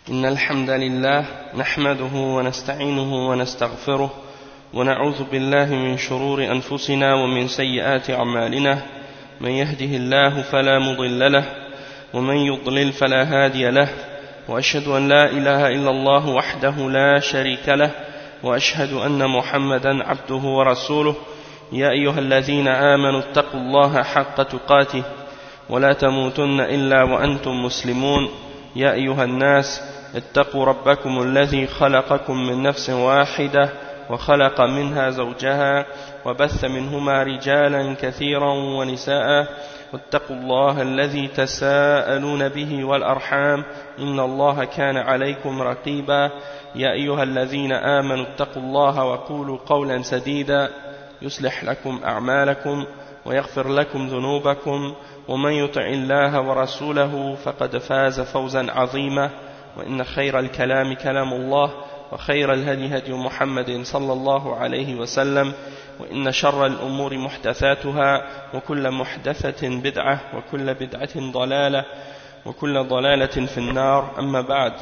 إن الحمد لله نحمده ونستعينه ونستغفره ونعوذ بالله من شرور أنفسنا ومن سيئات أعمالنا من يهده الله فلا مضل له ومن يضلل فلا هادي له وأشهد أن لا إله إلا الله وحده لا شريك له وأشهد أن محمدا عبده ورسوله يا أيها الذين آمنوا اتقوا الله حق تقاته ولا تموتن إلا وأنتم مسلمون يا أيها الناس اتقوا ربكم الذي خلقكم من نفس واحدة وخلق منها زوجها وبث منهما رجالا كثيرا ونساء واتقوا الله الذي تساءلون به والأرحام إن الله كان عليكم رقيبا يا أيها الذين آمنوا اتقوا الله وقولوا قولا سديدا يصلح لكم أعمالكم ويغفر لكم ذنوبكم ومن يطع الله ورسوله فقد فاز فوزا عظيما وإن خير الكلام كلام الله وخير الهدي هدي محمد صلى الله عليه وسلم وإن شر الأمور محدثاتها وكل محدثة بدعة وكل بدعة ضلالة وكل ضلالة في النار أما بعد.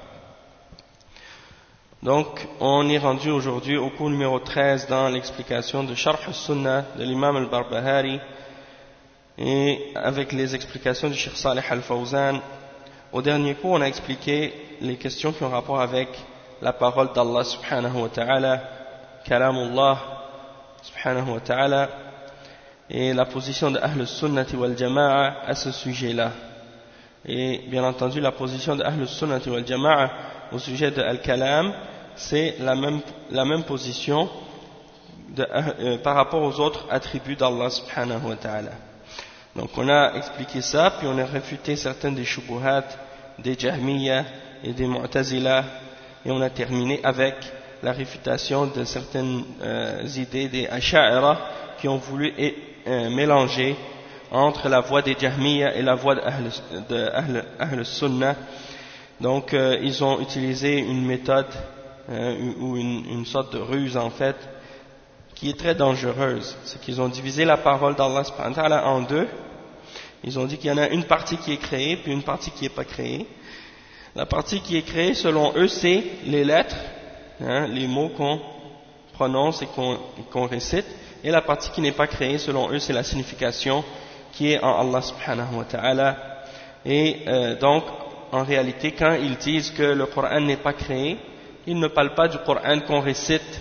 Donc, on est rendu aujourd'hui au cours numéro 13 dans l'explication de Sharh al-Sunnah de l'imam al-Barbahari et avec les explications du Cheikh Salih al-Fawzan. Au dernier cours, on a expliqué les questions qui ont rapport avec la parole d'Allah subhanahu wa ta'ala, kalamullah subhanahu wa ta'ala, et la position de Ahl al-Sunnati wal-Jama'a à ce sujet-là. Et bien entendu, la position de Ahl al-Sunnati wal-Jama'a au sujet de al-Kalam, c'est la même position par rapport aux autres attributs d'Allah subhanahu wa ta'ala. Donc on a expliqué ça, puis on a réfuté certaines des shubuhat, des Jahmiyyah et des Mu'tazila, et on a terminé avec la réfutation de certaines idées des Asha'ira qui ont voulu mélanger entre la voie des Jahmiyyah et la voie de Ahl Sunnah. Donc ils ont utilisé une méthode ou une sorte de ruse en fait qui est très dangereuse. C'est qu'ils ont divisé la parole d'Allah subhanahu wa ta'ala en deux. Ils ont dit qu'il y en a une partie qui est créée puis une partie qui n'est pas créée. La partie qui est créée selon eux c'est les lettres, les mots qu'on prononce et qu'on récite, et la partie qui n'est pas créée selon eux c'est la signification qui est en Allah subhanahu wa ta'ala. Et donc en réalité quand ils disent que le Coran n'est pas créé, ils ne parlent pas du Coran qu'on récite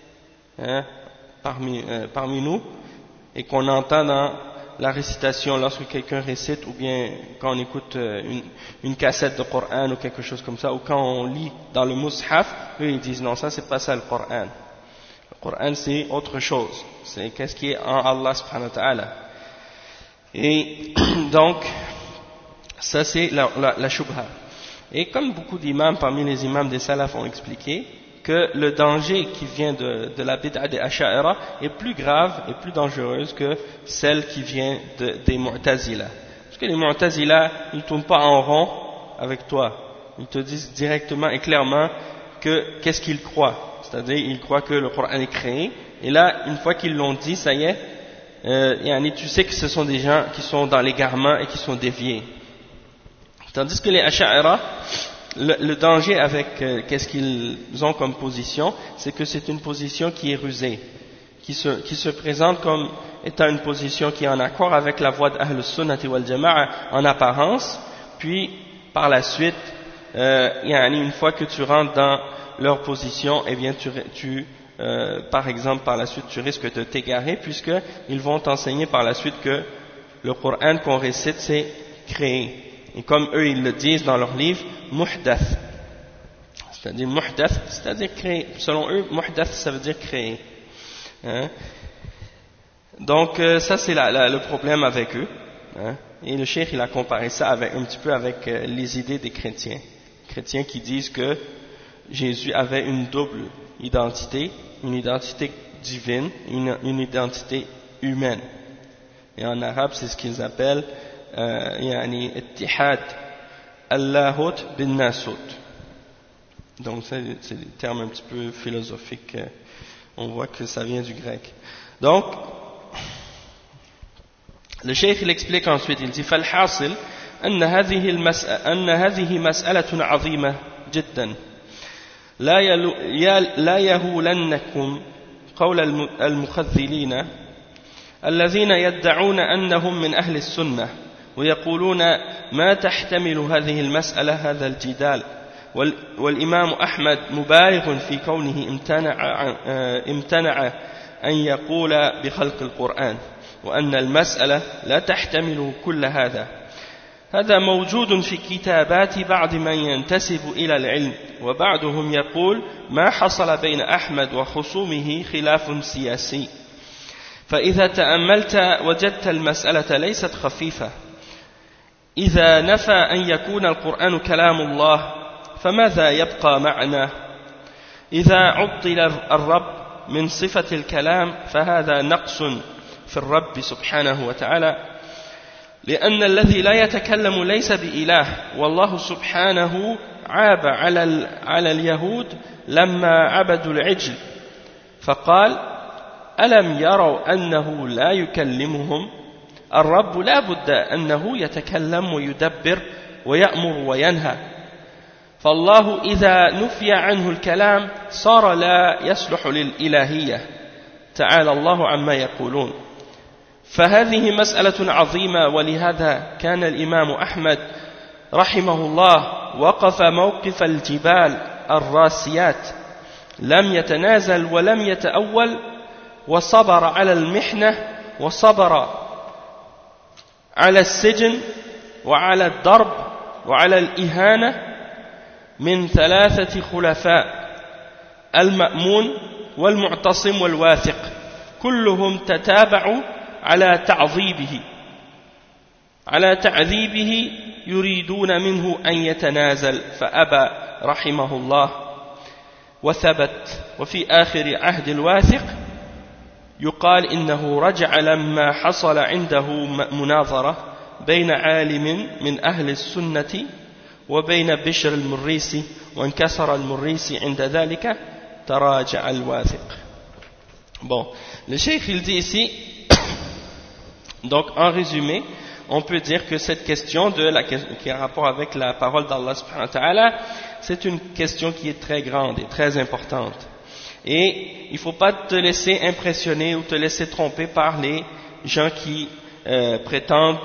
parmi nous et qu'on entend dans la récitation lorsque quelqu'un récite, ou bien quand on écoute une cassette de Coran ou quelque chose comme ça, ou quand on lit dans le Mus'haf, eux ils disent non, ça c'est pas ça le Coran. Le Coran c'est autre chose, c'est qu'est-ce qui est en Allah subhanahu wa ta'ala. Et donc ça c'est la shubha. Et comme beaucoup d'imams parmi les imams des salaf ont expliqué que le danger qui vient de la bid'a des Asha'ira est plus grave et plus dangereuse que celle qui vient des Mu'tazila. Parce que les Mu'tazila, ils ne tournent pas en rond avec toi. Ils te disent directement et clairement qu'est-ce qu'ils croient. C'est-à-dire, ils croient que le Coran est créé. Et là, une fois qu'ils l'ont dit, ça y est, tu sais que ce sont des gens qui sont dans l'égarement et qui sont déviés. Tandis que les Asha'ira, le danger avec qu'est-ce qu'ils ont comme position, c'est que c'est une position qui est rusée, qui se présente comme étant une position qui est en accord avec la voie d'Ahl Sunnati wal Jama'a en apparence, puis par la suite, une fois que tu rentres dans leur position, eh bien par exemple par la suite tu risques de t'égarer, puisqu'ils vont t'enseigner par la suite que le Coran qu'on récite c'est créé. Et comme eux ils le disent dans leur livre, muhdath, c'est-à-dire créer. Selon eux, muhdath ça veut dire créer. Donc ça c'est le problème avec eux. Et le cheikh il a comparé ça un petit peu avec les idées des chrétiens. Chrétiens qui disent que Jésus avait une double identité, une identité divine, une identité humaine. Et en arabe c'est ce qu'ils appellent ittihad al-lahut bin nasut. Donc c'est des termes un petit peu philosophiques, on voit que ça vient du grec. Donc le cheikh il explique ensuite, il dit فالحاصل أن هذه مسألة عظيمة جدا لا يهولنكم قول المخذلين الذين يدعون أنهم من أهل السنة ويقولون ما تحتمل هذه المسألة هذا الجدال والإمام أحمد مبالغ في كونه امتنع أن يقول بخلق القرآن وأن المسألة لا تحتمل كل هذا موجود في كتابات بعض من ينتسب إلى العلم وبعضهم يقول ما حصل بين أحمد وخصومه خلاف سياسي فإذا تأملت وجدت المسألة ليست خفيفة إذا نفى أن يكون القرآن كلام الله فماذا يبقى معنا إذا عطل الرب من صفة الكلام فهذا نقص في الرب سبحانه وتعالى لأن الذي لا يتكلم ليس بإله والله سبحانه عاب على اليهود لما عبدوا العجل فقال ألم يروا أنه لا يكلمهم الرب لا بد أنه يتكلم ويدبر ويأمر وينهى فالله إذا نفي عنه الكلام صار لا يصلح للإلهية تعالى الله عما يقولون فهذه مسألة عظيمة ولهذا كان الإمام أحمد رحمه الله وقف موقف الجبال الراسيات لم يتنازل ولم يتأول وصبر على المحنة وصبر على السجن وعلى الضرب وعلى الإهانة من 3 خلفاء المأمون والمعتصم والواثق كلهم تتابعوا على تعذيبه يريدون منه أن يتنازل فأبى رحمه الله وثبت وفي آخر عهد الواثق يقال إنه رجع لما حصل عنده مناظرة بين عالم من أهل السنة وبين بشر المريسي وانكسر المريسي عند ذلك تراجع الواثق. Bon, le cheikh il dit ici, donc en résumé, on peut dire que cette question qui a rapport avec la parole d'Allah subhanahu wa ta'ala, c'est une question qui est très grande et très importante. Et il ne faut pas te laisser impressionner ou te laisser tromper par les gens qui prétendent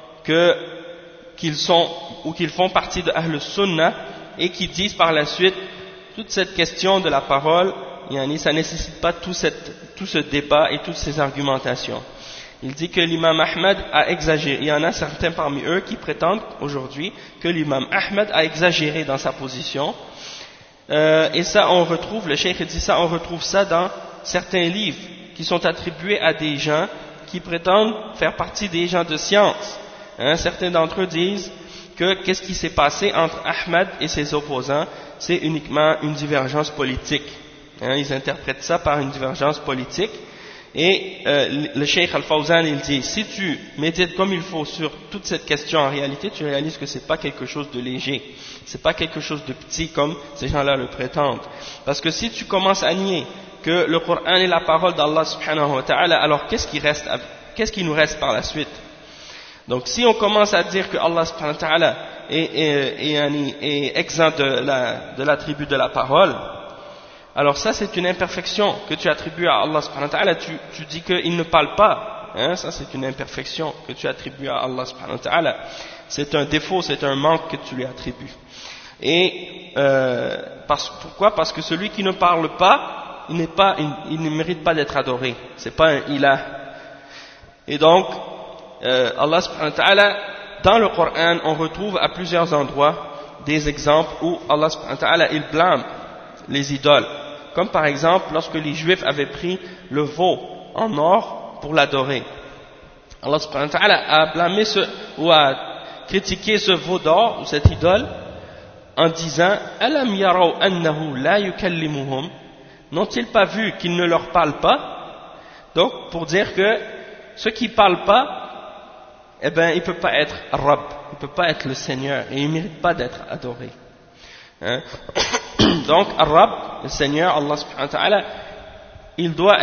qu'ils sont ou qu'ils font partie de Ahl Sunnah et qui disent par la suite toute cette question de la parole, ça ne nécessite pas tout ce débat et toutes ces argumentations. Il dit que l'imam Ahmad a exagéré. Il y en a certains parmi eux qui prétendent aujourd'hui que l'imam Ahmad a exagéré dans sa position. Et ça, on retrouve, le cheikh dit ça, on retrouve ça dans certains livres qui sont attribués à des gens qui prétendent faire partie des gens de science. Certains d'entre eux disent que qu'est-ce qui s'est passé entre Ahmad et ses opposants, c'est uniquement une divergence politique. Ils interprètent ça par une divergence politique. Et le Cheikh Al-Fawzan il dit, si tu médites comme il faut sur toute cette question, en réalité tu réalises que c'est pas quelque chose de léger, c'est pas quelque chose de petit comme ces gens-là le prétendent. Parce que si tu commences à nier que le Coran est la parole d'Allah subhanahu wa ta'ala, alors qu'est-ce qui nous reste par la suite? Donc si on commence à dire que Allah subhanahu wa ta'ala est exempt de l'attribut de la parole, alors ça c'est une imperfection que tu attribues à Allah subhanahu wa ta'ala, tu dis qu'il ne parle pas, ça c'est une imperfection que tu attribues à Allah subhanahu wa ta'ala, c'est un défaut, c'est un manque que tu lui attribues. Et pourquoi? Parce que celui qui ne parle pas, il ne mérite pas d'être adoré, c'est pas un ilah. Et donc Allah subhanahu wa ta'ala, dans le Coran on retrouve à plusieurs endroits des exemples où Allah subhanahu wa ta'ala il blâme les idoles, comme par exemple lorsque les juifs avaient pris le veau en or pour l'adorer. Allah subhanahu wa ta'ala a blâmé ou a critiqué ce veau d'or ou cette idole en disant Alam yaraw annahu la yukallimuhum, n'ont-ils pas vu qu'il ne leur parle pas? Donc pour dire que ceux qui ne parlent pas, eh ben il ne peut pas être Rabb, il ne peut pas être le Seigneur et il ne mérite pas d'être adoré. Donc Rabb, le Seigneur, Allah subhanahu wa ta'ala, il doit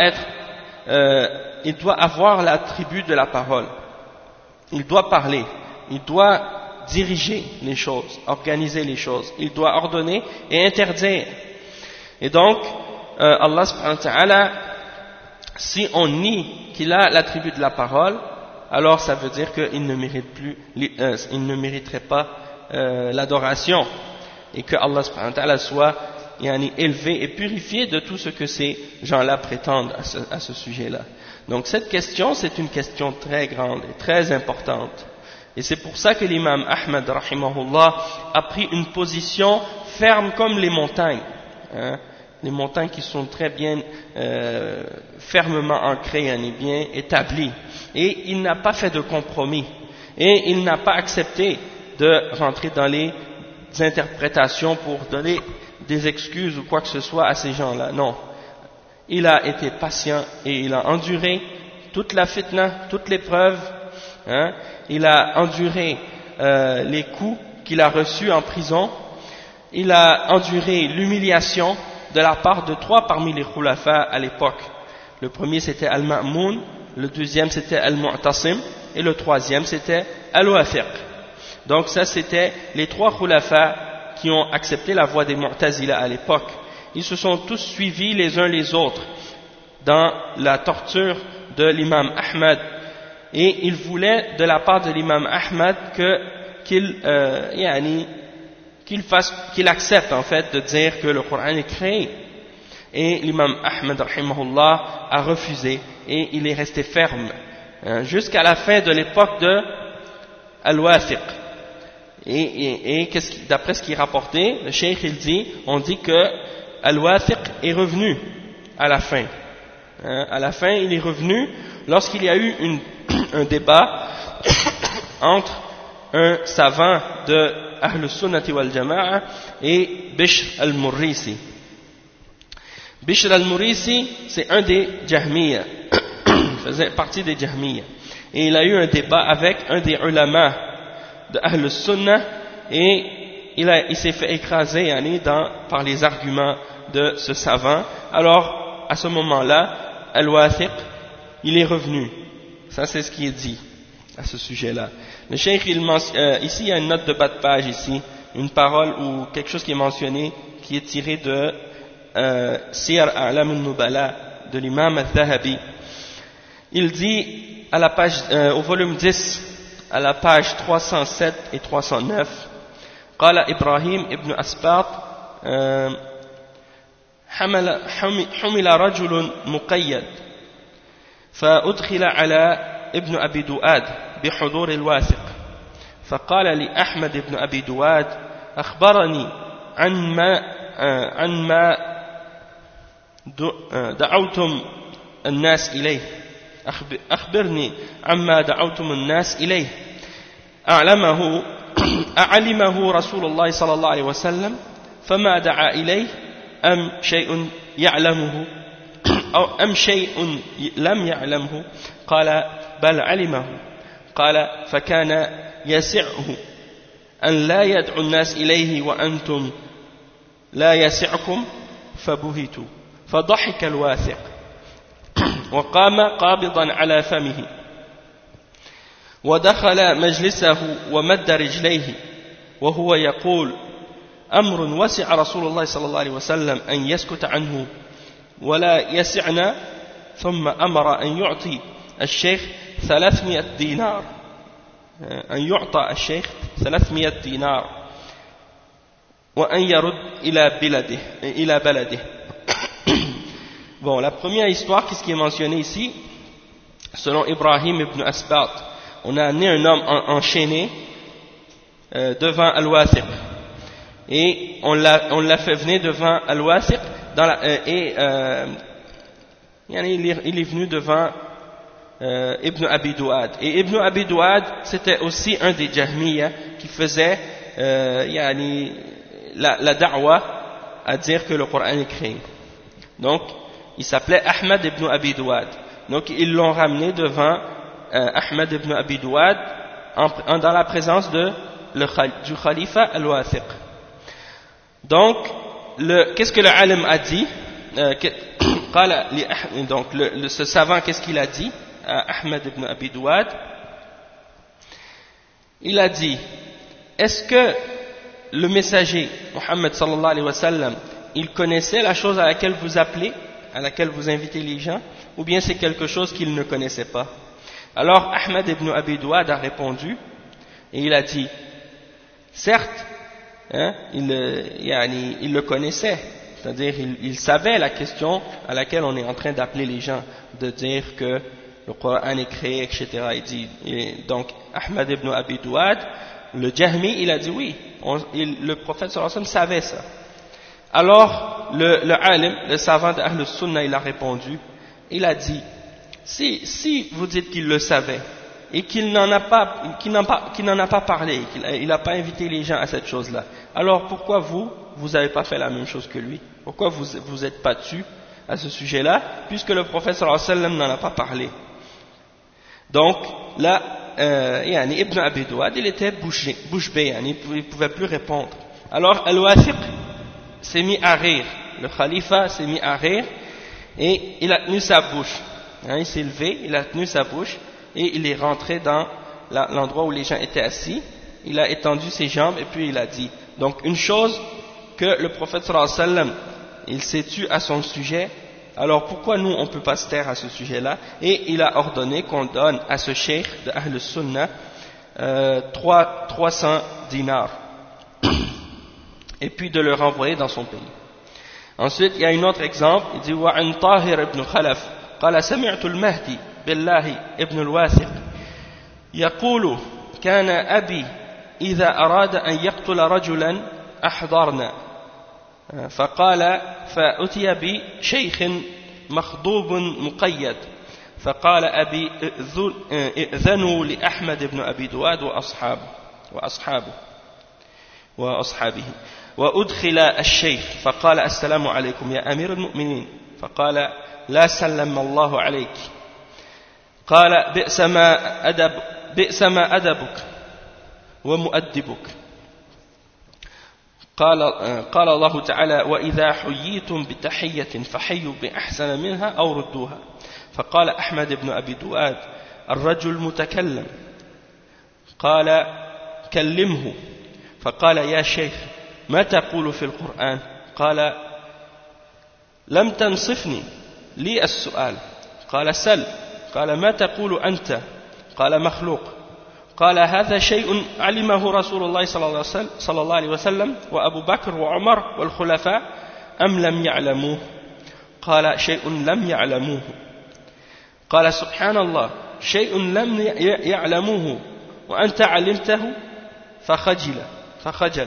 avoir l'attribut de la parole, il doit parler, il doit diriger les choses, organiser les choses. Il doit ordonner et interdire. Et donc, Allah subhanahu wa ta'ala, si on nie qu'il a l'attribut de la parole, alors ça veut dire qu'il ne mérite plus, il ne mériterait pas l'adoration, et que Allah subhanahu wa ta'ala soit élevé et purifié de tout ce que ces gens-là prétendent à ce sujet-là. Donc cette question, c'est une question très grande et très importante. Et c'est pour ça que l'imam Ahmad, rahimahullah, a pris une position ferme comme les montagnes. Hein, les montagnes qui sont très bien fermement ancrées, bien établies. Et il n'a pas fait de compromis. Et il n'a pas accepté de rentrer dans les interprétations pour donner des excuses ou quoi que ce soit à ces gens-là. Non. Il a été patient et il a enduré toute la fitna, toute l'épreuve. Hein. Il a enduré les coups qu'il a reçus en prison. Il a enduré l'humiliation de la part de 3 parmi les khulafa à l'époque. Le premier c'était Al-Ma'moun, le deuxième c'était Al-Mu'tasim et le troisième c'était Al-Wafiq. Donc ça c'était les 3 khulafa qui ont accepté la voie des Mu'tazila à l'époque. Ils se sont tous suivis les uns les autres dans la torture de l'imam Ahmad, et ils voulaient de la part de l'imam Ahmad qu'il accepte en fait de dire que le Coran est créé. Et l'imam Ahmad rahimahullah a refusé et il est resté ferme jusqu'à la fin de l'époque de Al-Wafiq. Et d'après ce qui est rapporté, le cheikh il dit, on dit que Al-Wafiq est revenu à la fin. À la fin, il est revenu lorsqu'il y a eu un débat entre un savant de Ahl Sunnati wal Jama'a et Bishr al-Murrisi. Bishr al-Murrisi, c'est un des Jahmiya, il faisait partie des Jahmiya. Et il a eu un débat avec un des ulama de Ahl Sunnah et il s'est fait écraser par les arguments de ce savant. Alors, à ce moment-là, Al-Wathiq, il est revenu. Ça, c'est ce qui est dit à ce sujet-là. Le cheikh, ici, il y a une note de bas de page ici, une parole ou quelque chose qui est mentionné, qui est tiré de Siyar A'lam al-Nubala de l'imam al-Dhahabi. Il dit à la page, au volume 10, à la page 307 et 309, قال إبراهيم ابن أسباط حمل رجل مقيد فأدخل على ابن أبي دواد بحضور الواثق فقال لأحمد ابن أبي دواد أخبرني عن ما دعوتم الناس إليه أخبرني عما دعوتم الناس إليه أعلمه رسول الله صلى الله عليه وسلم فما دعا إليه أم شيء يعلمه أو أم شيء لم يعلمه قال بل علمه قال فكان يسعه أن لا يدعو الناس إليه وأنتم لا يسعكم فبهتوا فضحك الواثق وقام قابضا على فمه ودخل مجلسه ومد رجليه وهو يقول أمر وسع رسول الله صلى الله عليه وسلم أن يسكت عنه ولا يسعنا ثم أمر أن يعطي الشيخ 300 دينار أن يعطى الشيخ 300 دينار وأن يرد إلى بلده. Bon, la première histoire, qu'est-ce qui est mentionné ici? Selon Ibrahim ibn Asbat, on a amené un homme enchaîné devant Al-Wathiq. Et on l'a fait venir devant Al-Wathiq il est venu devant Ibn Abi Duad. Et Ibn Abi Duad, c'était aussi un des Jahmiya qui faisait la da'wa à dire que le Coran est créé. Donc, il s'appelait Ahmad ibn Abi Duad. Donc, ils l'ont ramené devant Ahmad ibn Abi Duad dans la présence du khalifa Al-Wathiq. Donc, qu'est-ce que le alim a dit? Donc, ce savant, qu'est-ce qu'il a dit à Ahmad ibn Abi Duad? Il a dit est-ce que le messager, Mohammed sallallahu alayhi wa sallam, il connaissait la chose à laquelle vous appelez, à laquelle vous invitez les gens, ou bien c'est quelque chose qu'il ne connaissait pas? Alors Ahmad ibn Abi Duad a répondu, et il a dit, certes, hein, il le connaissait, c'est-à-dire il savait la question à laquelle on est en train d'appeler les gens, de dire que le Coran est créé, etc. Donc Ahmad ibn Abi Duad, le Jahmi, il a dit oui, le prophète sallallahu alayhi wa sallam savait ça. Alors le alim, le savant d'Ahl Sunnah, il a répondu, il a dit, si vous dites qu'il le savait et qu'il n'en a pas parlé, qu'il n'a pas invité les gens à cette chose-là, alors pourquoi vous n'avez pas fait la même chose que lui? Pourquoi vous êtes pas dessus à ce sujet-là, puisque le prophète sallallahu alayhi wa sallam n'en a pas parlé? Donc là, Ibn Abi Duad, il était bouche bée, il ne pouvait plus répondre. Alors Al-Wathiq s'est mis à rire, le khalifa s'est mis à rire et il a tenu sa bouche. Il s'est levé, il a tenu sa bouche et il est rentré dans l'endroit où les gens étaient assis, il a étendu ses jambes et puis il a dit, donc une chose que le prophète sallallahu alayhi wa sallam, il s'est tu à son sujet, alors pourquoi nous on ne peut pas se taire à ce sujet-là? Et il a ordonné qu'on donne à ce cheikh de Ahl Sunnah 300 dinars et puis de le renvoyer dans son pays. Ensuite il y a un autre exemple, il dit وعن طاهر بن خلف قال سمعت المهدي بالله ابن الواثق يقول كان أبي إذا أراد أن يقتل رجلا أحضرنا فقال فأتي بشيخ مخضوب مقيد فقال أبي ائذنوا لأحمد بن أبي دواد وأصحابه وأدخل الشيخ فقال السلام عليكم يا أمير المؤمنين فقال لا سلم الله عليك قال بئس ما أدبك ومؤدبك قال الله تعالى وإذا حييتم بتحية فحيوا بأحسن منها أو ردوها فقال أحمد بن أبي دواد الرجل متكلم قال كلمه فقال يا شيخ ما تقول في القرآن قال لم تنصفني لي السؤال قال سل قال ما تقول أنت قال مخلوق قال هذا شيء علمه رسول الله صلى الله عليه وسلم وأبو بكر وعمر والخلفاء أم لم يعلموه قال شيء لم يعلموه قال سبحان الله شيء لم يعلموه وأنت علمته فخجل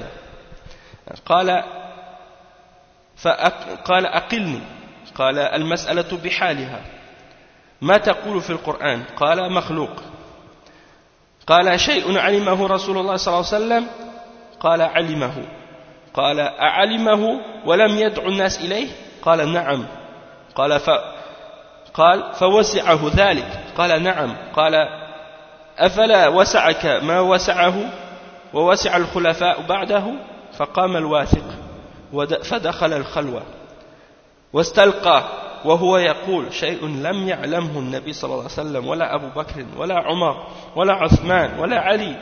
قال أقلني قال المسألة بحالها ما تقول في القرآن قال مخلوق قال شيء علمه رسول الله صلى الله عليه وسلم قال علمه قال أعلمه ولم يدعو الناس إليه قال نعم قال فوسعه ذلك قال نعم قال أفلا وسعك ما وسعه ووسع الخلفاء بعده فقام الواثق فدخل الخلوة واستلقى وهو يقول شيء لم يعلمه النبي صلى الله عليه وسلم ولا أبو بكر ولا عمر ولا عثمان ولا علي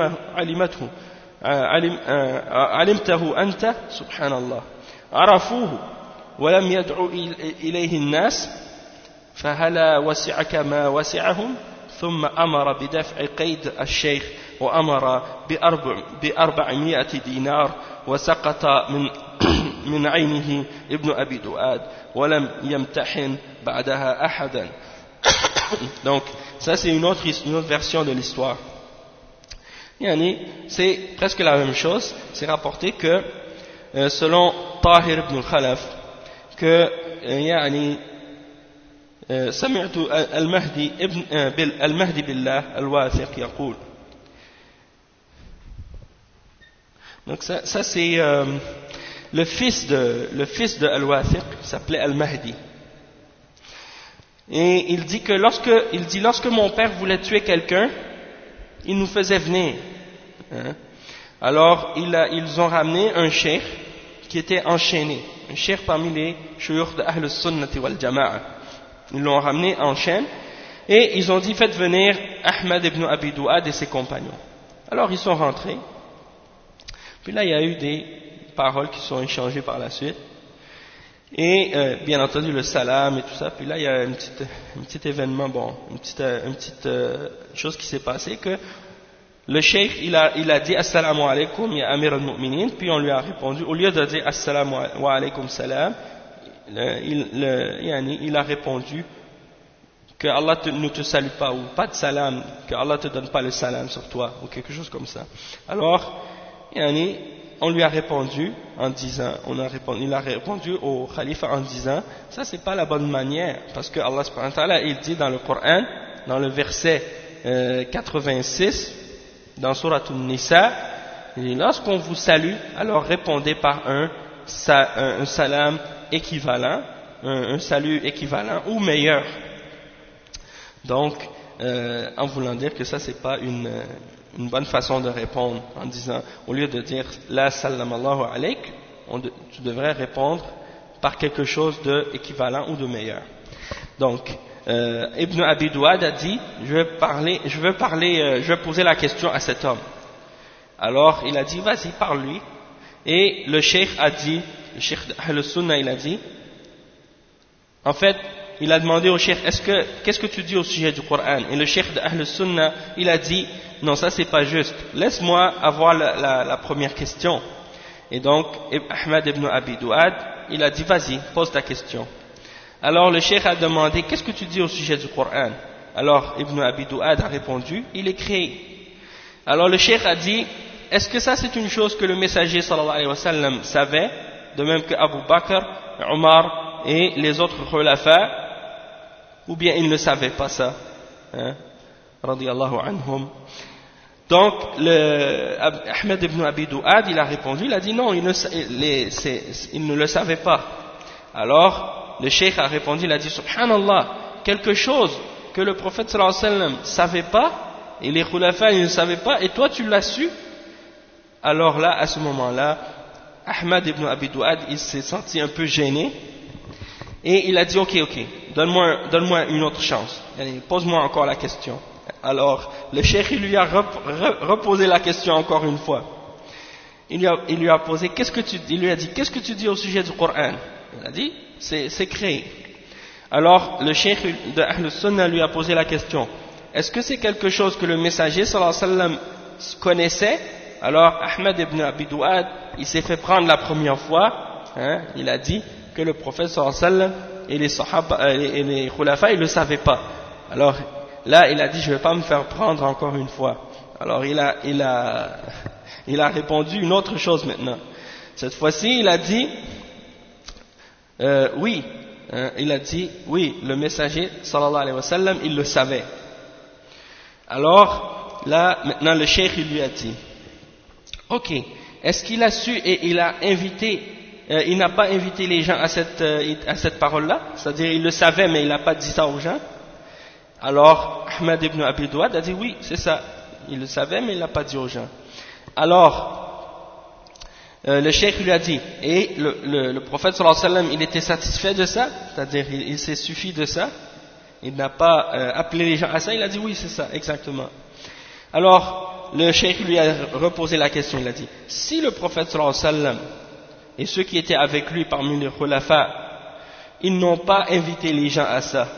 علمته أنت سبحان الله عرفوه ولم يدعو إليه الناس فهلا وسعك ما وسعهم ثم أمر بدفع قيد الشيخ وأمر ب400 دينار وسقط من عينه ابن أبي دواد ولم يمتحن بعدها أحدا. Donc ça c'est une autre version de l'histoire. C'est presque la même chose. C'est rapporté que selon Tahir ibn al-Khalaf que سمعت المهدي بالله الواثق يقول. Donc ça c'est le fils de Al-Wathiq s'appelait Al-Mahdi. Et il dit que lorsque mon père voulait tuer quelqu'un, il nous faisait venir. Alors ils ont ramené un cheikh qui était enchaîné, un cheikh parmi les shuyukh de Ahl Sunnati wal Jama'a. Ils l'ont ramené en chaîne et ils ont dit faites venir Ahmad ibn Abi Duad et ses compagnons. Alors ils sont rentrés Puis là, il y a eu des paroles qui sont échangées par la suite. Et bien entendu le salam et tout ça. Puis là, il y a un petit événement, une petite chose qui s'est passée, que le cheikh, il a dit assalamu alaikum ya amir al-mu'minin, puis on lui a répondu, au lieu de dire assalamu alaikum salam, il a répondu que Allah ne te salue pas, ou pas de salam, que Allah ne te donne pas le salam sur toi, ou quelque chose comme ça. Alors, on lui a répondu en disant, il a répondu au khalifa en disant, ça c'est pas la bonne manière, parce que Allah subhanahu wa ta'ala, il dit dans le Coran, dans le verset 86, dans Surat An-Nisa, lorsqu'on vous salue, alors répondez par un salam équivalent, un salut équivalent ou meilleur. Donc, en voulant dire que ça c'est pas une bonne façon de répondre, en disant, au lieu de dire la salam Allahu alayk, tu devrais répondre par quelque chose d'équivalent ou de meilleur. Donc, Ibn Abi Duad a dit, je vais poser la question à cet homme. Alors, il a dit, vas-y, parle-lui. Et le cheikh a dit, le cheikh Ahl-Sunnah, il a dit, en fait, il a demandé au cheikh, qu'est-ce que tu dis au sujet du Coran? Et le cheikh d'Ahl-Sunnah, il a dit, non, ça c'est pas juste. Laisse-moi avoir la première question. Et donc, Ahmad ibn Abi Duad, il a dit, vas-y, pose ta question. Alors le cheikh a demandé, qu'est-ce que tu dis au sujet du Coran? Alors Ibn Abi Duad a répondu, il est créé. Alors le cheikh a dit, est-ce que ça c'est une chose que le messager sallallahu alayhi wa sallam savait, de même que Abu Bakr, Omar et les autres khulafa, ou bien il ne savait pas ça, radiyallahu anhum. Donc Ahmed ibn Abi Duad, il a répondu, il a dit non, il ne le savait pas. Alors le cheikh a répondu, il a dit subhanallah, quelque chose que le prophète sallallahu alayhi wa sallam ne savait pas, et les khulafa ils ne savaient pas, et toi tu l'as su. Alors là, à ce moment-là, Ahmad ibn Abi Duad, il s'est senti un peu gêné, et il a dit ok, donne-moi une autre chance, pose-moi encore la question. Alors le cheikh il lui a reposé la question encore une fois. Il lui a posé, il lui a dit, qu'est-ce que tu dis au sujet du Coran? Il a dit, c'est créé. Alors le cheikh de Ahl-Sunnah lui a posé la question, est-ce que c'est quelque chose que le messager sallallahu alayhi wa sallam connaissait? Alors Ahmad ibn Abi Duad, il s'est fait prendre la première fois, il a dit que le prophète sallallahu alayhi wa sallam et les sahaba et les khulafa ils ne le savaient pas. Alors là il a dit, je ne vais pas me faire prendre encore une fois. Alors il a répondu une autre chose maintenant. Cette fois-ci il a dit oui, il a dit oui, le messager sallallahu alayhi wa sallam il le savait. Alors là maintenant le cheikh il lui a dit, ok, est-ce qu'il a su et il a invité, il n'a pas invité les gens à cette parole-là, c'est-à-dire il le savait mais il n'a pas dit ça aux gens? Alors Ahmad ibn Abi Duad a dit oui, c'est ça, il le savait mais il n'a pas dit aux gens. Alors le cheikh lui a dit, et le prophète sallallahu alayhi wa sallam il était satisfait de ça, c'est-à-dire il s'est suffi de ça, il n'a pas appelé les gens à ça, il a dit oui c'est ça, exactement. Alors le cheikh lui a reposé la question, il a dit, si le prophète sallallahu alayhi wa sallam et ceux qui étaient avec lui parmi les khulafa, ils n'ont pas invité les gens à ça,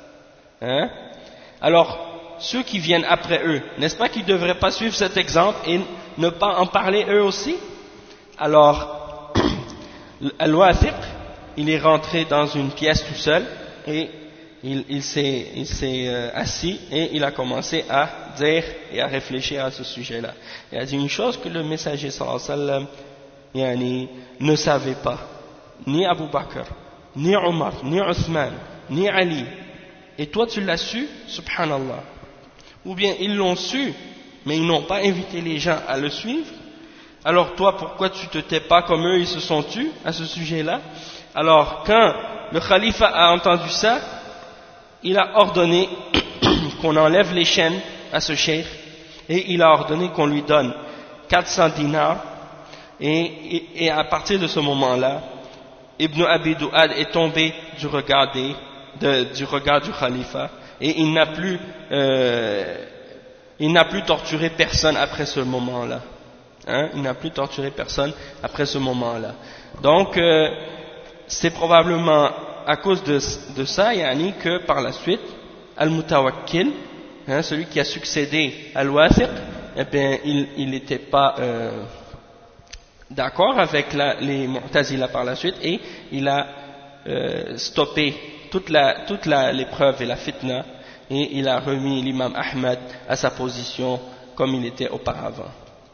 alors ceux qui viennent après eux, n'est-ce pas qu'ils ne devraient pas suivre cet exemple et ne pas en parler eux aussi? Alors Al-Wathiq, il est rentré dans une pièce tout seul et il s'est assis et il a commencé à dire et à réfléchir à ce sujet-là. Il a dit une chose que le messager sallallahu alayhi wa sallam ne savait pas, ni Abu Bakr, ni Omar, ni Othman, ni Ali, et toi tu l'as su, subhanallah. Ou bien ils l'ont su mais ils n'ont pas invité les gens à le suivre. Alors toi, pourquoi tu te tais pas comme eux, ils se sont tus à ce sujet-là? Alors quand le khalifa a entendu ça, il a ordonné qu'on enlève les chaînes à ce cheikh et il a ordonné qu'on lui donne 400 dinars et à partir de ce moment-là, Ibn Abi Duad est tombé du regard du khalifa et il n'a plus torturé personne après ce moment-là. Hein, il n'a plus torturé personne après ce moment-là. Donc, c'est probablement à cause de ça, yani, que par la suite, Al-Mutawakkil, hein, celui qui a succédé à Al-Wathiq, eh bien, il n'était pas d'accord avec les Mu'tazila par la suite, et il a stoppé toute l'épreuve et la fitna, et il a remis l'imam Ahmad à sa position comme il était auparavant.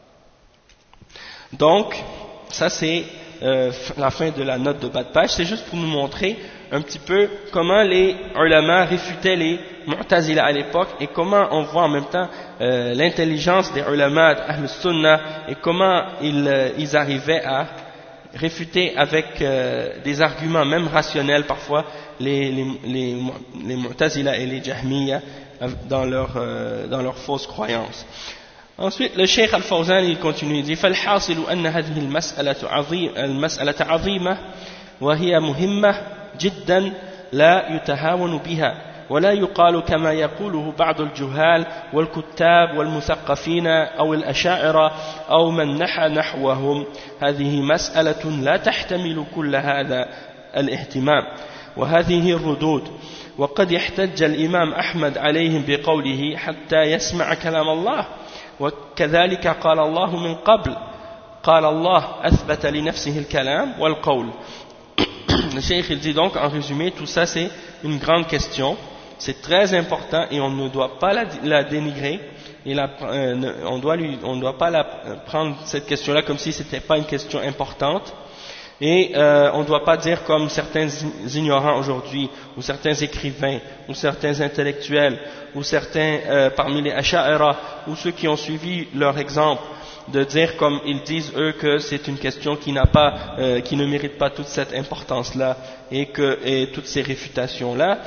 Donc, ça c'est la fin de la note de bas de page. C'est juste pour nous montrer un petit peu comment les ulama réfutaient les Mu'tazila à l'époque, et comment on voit en même temps l'intelligence des ulama d'Ahl Sunnah, et comment ils arrivaient à réfuter avec des arguments même rationnels parfois les Mu'tazila et les Jahmiya dans leur fausse croyance. Ensuite, le Cheikh Al-Fawzan, il continue, il dit فالحاصل أن هذه المسألة عظيمة وهي مهمة جدا لا يتهاون بها ولا يقال كما يقوله بعض الجهال والكتاب والمثقفين أو الأشاعرة أو من نحى نحوهم. هذه مسألة لا تحتمل كل هذا الاهتمام وهذه الردود. وقد يحتج الإمام أحمد عليهم بقوله حتى يسمع كلام الله. وكذلك قال الله من قبل قال الله أثبت لنفسه الكلام والقول. Le Cheikh il dit donc en résumé, tout ça c'est une grande question, c'est très important et on ne doit pas la dénigrer, et on ne doit pas prendre cette question là comme si c'était pas une question importante, et on ne doit pas dire comme certains ignorants aujourd'hui, ou certains écrivains, ou certains intellectuels, ou certains parmi les Asha'ira, ou ceux qui ont suivi leur exemple, de dire comme ils disent eux que c'est une question qui ne mérite pas toute cette importance-là, et toutes ces réfutations-là.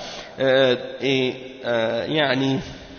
Yani,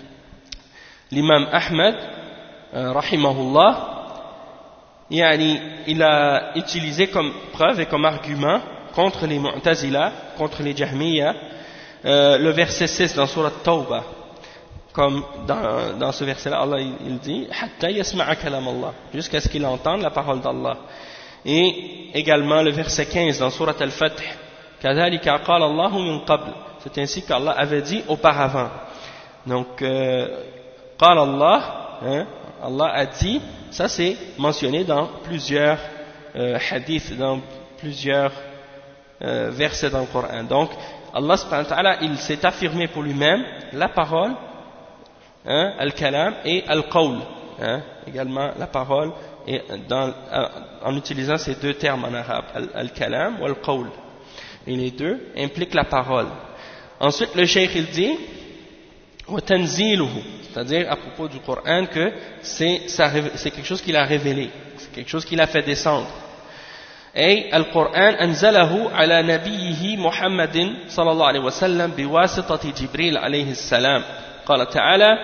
l'imam Ahmad, rahimahullah, yani, il a utilisé comme preuve et comme argument contre les Mu'tazila, contre les Jahmiya, le verset 6 dans Surat Tawbah. Comme dans ce verset-là, Allah il dit Hatta yasma'a kalam Allah, jusqu'à ce qu'il entende la parole d'Allah. Et également le verset 15 dans Surat Al-Fath, Kadhalika qala Allahu min qabl, c'est ainsi qu'Allah avait dit auparavant. Donc, qala Allah, hein, Allah a dit, ça c'est mentionné dans plusieurs hadiths, dans plusieurs versets dans le Coran. Donc, Allah subhanahu wa ta'ala, il s'est affirmé pour lui-même la parole, hein, al-kalam et al-qawl, hein, également la parole, et en utilisant ces deux termes en arabe, al-kalam ou al-qawl, et les deux impliquent la parole. Ensuite le cheikh il dit wa tanziluhu, c'est-à-dire à propos du Coran que c'est quelque chose qu'il a révélé, c'est quelque chose qu'il a fait descendre. أي القرآن أنزله على نبيه محمد صلى الله عليه وسلم بواسطة جبريل عليه السلام. قال تعالى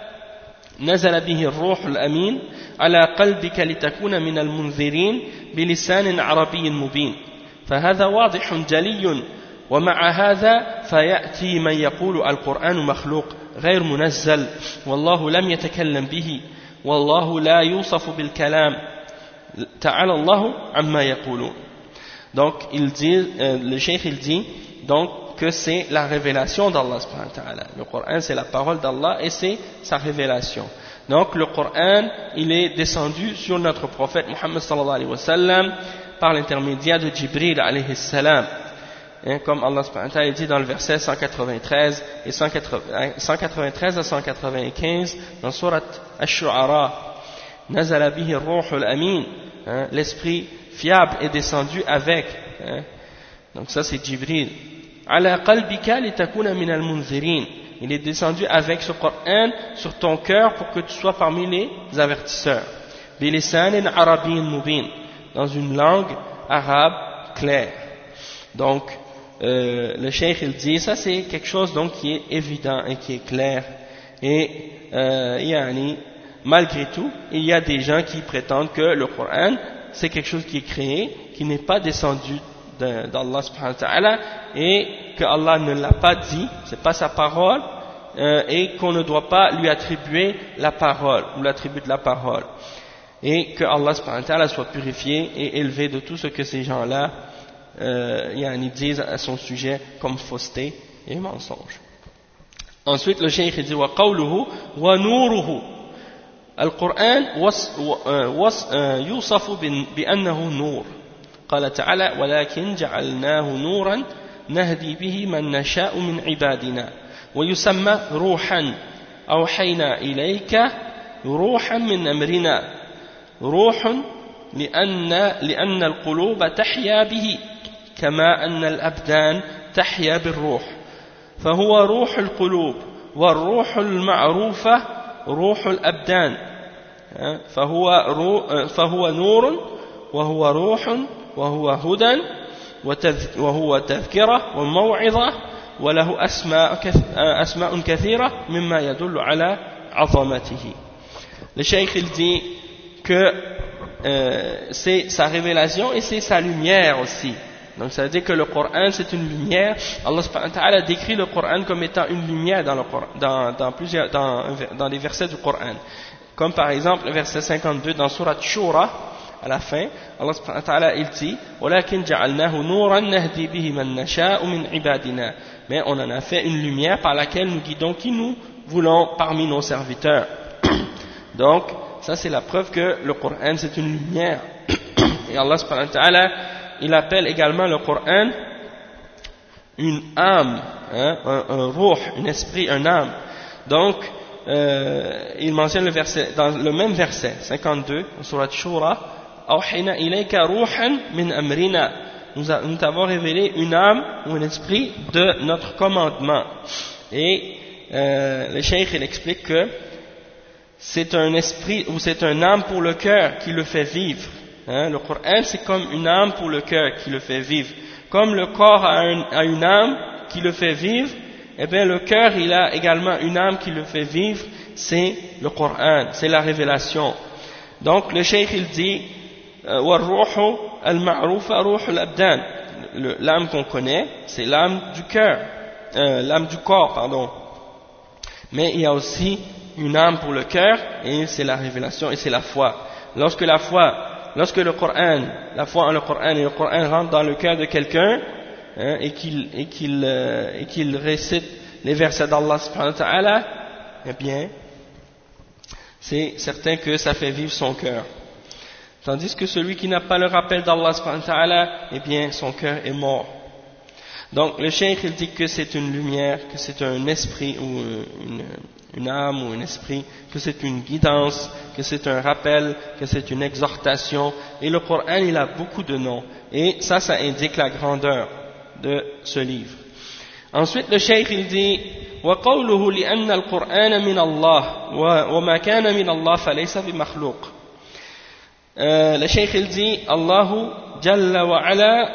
نزل به الروح الأمين على قلبك لتكون من المنذرين بلسان عربي مبين. فهذا واضح جلي. ومع هذا فيأتي من يقول القرآن مخلوق غير منزل والله لم يتكلم به والله لا يوصف بالكلام تعالى الله عما يقولون. Donc il dit, le cheikh il dit donc que c'est la révélation d'Allah subhanahu wa ta'ala. Le Coran c'est la parole d'Allah et c'est sa révélation. Donc le Coran il est descendu sur notre prophète Muhammad sallallahu alayhi wa sallam par l'intermédiaire de Jibril alayhi salam. Comme Allah subhanahu wa ta'ala dit dans le verset 193 et 193 à 195 dans Surat Ash-Shu'ara. Nazala bihi ar-ruhul amin, l'esprit fiable est descendu avec, donc ça c'est Jibril. Ala qalbika litakuna min al-munzirin, il est descendu avec ce Coran sur ton cœur pour que tu sois parmi les avertisseurs. Bilisanin arabiyyin mubin, dans une langue arabe claire. Donc le cheikh il dit ça c'est quelque chose donc qui est évident et qui est clair, et yani malgré tout, il y a des gens qui prétendent que le Coran, c'est quelque chose qui est créé, qui n'est pas descendu d'Allah subhanahu wa ta'ala, et que Allah ne l'a pas dit, c'est pas sa parole, et qu'on ne doit pas lui attribuer la parole, ou l'attribut de la parole. et que Allah subhanahu wa ta'ala soit purifié et élevé de tout ce que ces gens-là disent à son sujet comme fausseté et mensonge. Ensuite le cheikh dit wa qawluhu wa nuruhu. القرآن يوصف بأنه نور قال تعالى ولكن جعلناه نورا نهدي به من نشاء من عبادنا ويسمى روحا أوحينا إليك روحا من أمرنا روح لأن القلوب تحيا به كما أن الأبدان تحيا بالروح فهو روح القلوب والروح المعروفة روح الأبدان فهو نور وهو روح وهو هدى وهو تذكرة وموعظة وله أسماء كثيرة مما يدل على عظمته. Le cheikh il dit que c'est sa révélation et c'est sa lumière aussi. Donc ça veut dire que le Coran c'est une lumière. Allah subhanahu wa ta'ala décrit le Coran comme étant une lumière dans les versets du Coran. Comme par exemple le verset 52 dans Surat Shura, à la fin, Allah subhanahu wa ta'ala il dit وَلَكِنْ جَعَلْنَاهُ نُورًا نَهْدِي بِهِ مَنْ نَشَاءُ مِنْ عِبَادِنَا. Mais on en a fait une lumière par laquelle nous guidons qui nous voulons parmi nos serviteurs. Donc ça c'est la preuve que le Coran c'est une lumière. Et Allah subhanahu wa ta'ala il appelle également le Coran une âme, un ruh, un esprit, un âme. Donc, il mentionne le verset, dans le même verset, 52, Surat Shura, أَوْحِينَا إِلَيْكَ رُوحًا مِنْ أَمْرِنَا. Nous t'avons révélé une âme ou un esprit de notre commandement. Et le cheikh il explique que c'est un esprit ou c'est un âme pour le cœur qui le fait vivre. Le Coran c'est comme une âme pour le cœur qui le fait vivre. Comme le corps a une âme qui le fait vivre, eh bien le cœur il a également une âme qui le fait vivre, c'est le Coran, c'est la révélation. Donc le cheikh il dit وَالْرُوحُ الْمَعْرُوفَ رُوحُ الْأَبْدَانِ. L'âme qu'on connaît, c'est l'âme du cœur, l'âme du corps, pardon. Mais il y a aussi une âme pour le cœur, et c'est la révélation et c'est la foi. Lorsque la foi en le Coran et le Coran rentre dans le cœur de quelqu'un et qu'il récite les versets d'Allah subhanahu wa ta'ala, eh bien c'est certain que ça fait vivre son cœur. Tandis que celui qui n'a pas le rappel d'Allah subhanahu wa ta'ala, eh bien son cœur est mort. Donc le cheikh il dit que c'est une lumière, que c'est un esprit ou une âme ou un esprit, que c'est une guidance, que c'est un rappel, que c'est une exhortation. Et le Coran il a beaucoup de noms. Et ça indique la grandeur de ce livre. Ensuite le cheikh il dit وَقَوْلُهُ لِأَنَّ الْقُرْآنَ مِنَ اللَّهِ وَمَا كَانَ مِنَ اللَّهِ فَلَيْسَ بِمَخْلُوقٍ. Le cheikh il dit الله جل وعلا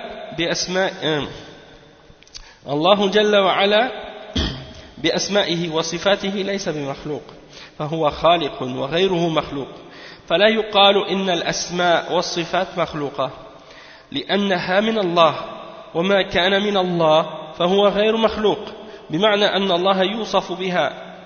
بأسمائه وصفاته ليس بمخلوق فهو خالق وغيره مخلوق فلا يقال إن الأسماء والصفات مخلوقة لأنها من الله وما كان من الله فهو غير مخلوق بمعنى أن الله يوصف بها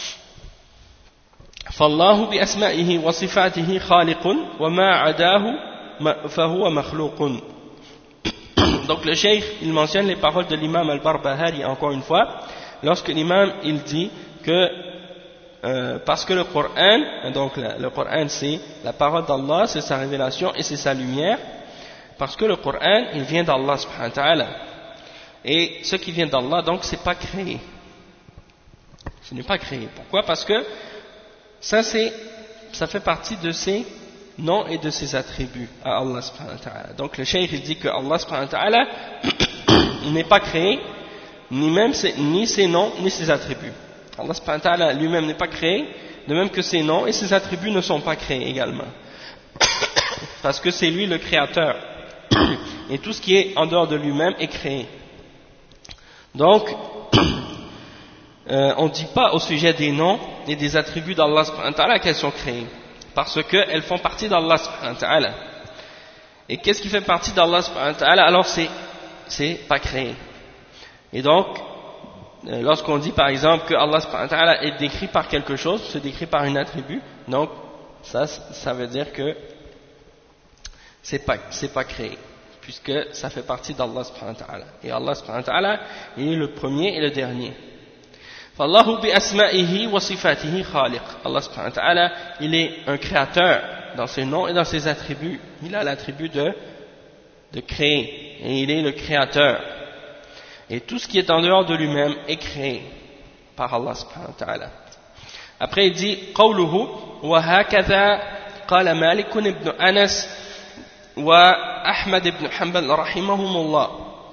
فالله بأسمائه وصفاته خالق وما عداه فهو مخلوق. Donc le cheikh il mentionne les paroles de l'imam al-Barbahari encore une fois lorsque l'imam il dit que parce que le Coran, donc le Coran c'est la parole d'Allah, c'est sa révélation et c'est sa lumière, parce que le Coran il vient d'Allah subhanahu wa ta'ala et ce qui vient d'Allah donc c'est pas créé, ce n'est pas créé. Pourquoi? Parce que ça fait partie de ses noms et de ses attributs à Allah subhanahu wa ta'ala. Donc le cheikh il dit que Allah subhanahu wa ta'ala n'est pas créé, ni ses noms ni ses attributs. Allah subhanahu wa ta'ala lui-même n'est pas créé, de même que ses noms et ses attributs ne sont pas créés également. Parce que c'est lui le créateur. Et tout ce qui est en dehors de lui-même est créé. Donc, on ne dit pas au sujet des noms et des attributs d'Allah subhanahu wa ta'ala qu'elles sont créées. Parce qu'elles font partie d'Allah subhanahu wa ta'ala. Et qu'est-ce qui fait partie d'Allah subhanahu wa ta'ala? Alors c'est pas créé. Et donc, lorsqu'on dit par exemple que Allah subhanahu wa ta'ala est décrit par quelque chose, c'est décrit par un attribut, donc ça veut dire que c'est pas créé, puisque ça fait partie d'Allah subhanahu wa ta'ala. Et Allah subhanahu wa ta'ala, il est le premier et le dernier. فالله بأسمائه وصفاته خالق. Allah subhanahu wa ta'ala, il est un créateur dans ses noms et dans ses attributs. Il a l'attribut de créer, et il est le créateur. Et tout ce qui est en dehors de lui-même est créé par Allah subhanahu wa ta'ala. Après il dit قوله وهكذا قال مالك بن أنس وأحمد بن حنبل رحمهم الله.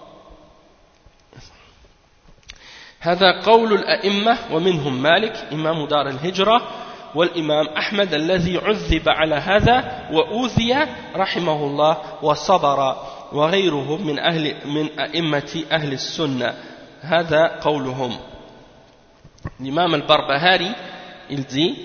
هذا قول الأئمة ومنهم مالك إمام دار الهجرة والإمام أحمد الذي عذب على هذا وأوذي رحمه الله وصبر وغيرهم من أئمة أهل السنة. هذا قولهم. L'imam al-Barbahari, il dit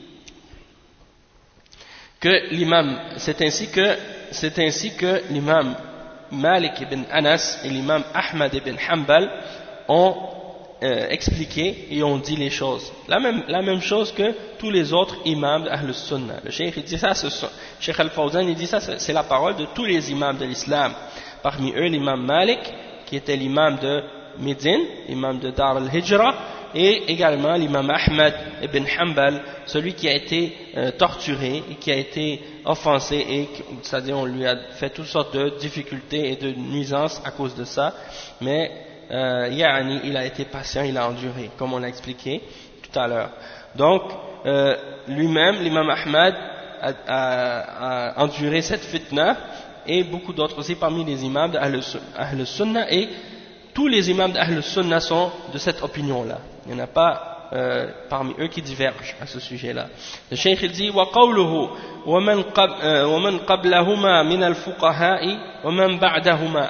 que l'imam, c'est ainsi que l'imam Malik ibn Anas et l'imam Ahmad ibn Hanbal ont expliqué et ont dit les choses. La même chose que tous les autres imams d'Ahl al-Sunnah. Le Cheikh il dit ça, Cheikh Al-Fawzan il dit ça, c'est la parole de tous les imams de l'islam. Parmi eux l'imam Malik, qui était l'imam de Médine, l'imam de Dar al-Hijra, et également l'imam Ahmad ibn Hanbal, celui qui a été torturé et qui a été offensé, et c'est-à-dire on lui a fait toutes sortes de difficultés et de nuisances à cause de ça, mais il a été patient, il a enduré, comme on l'a expliqué tout à l'heure. Donc lui-même, l'imam Ahmad a enduré cette fitna, et beaucoup d'autres aussi parmi les imams d'Ahl Sunnah, et tous les imams d'Ahl Sunnah sont de cette opinion-là. Il n'y en a pas parmi eux qui divergent à ce sujet-là. Le Cheikh il dit وقوله ومن قبلهما من الفقهاء ومن بعدهما،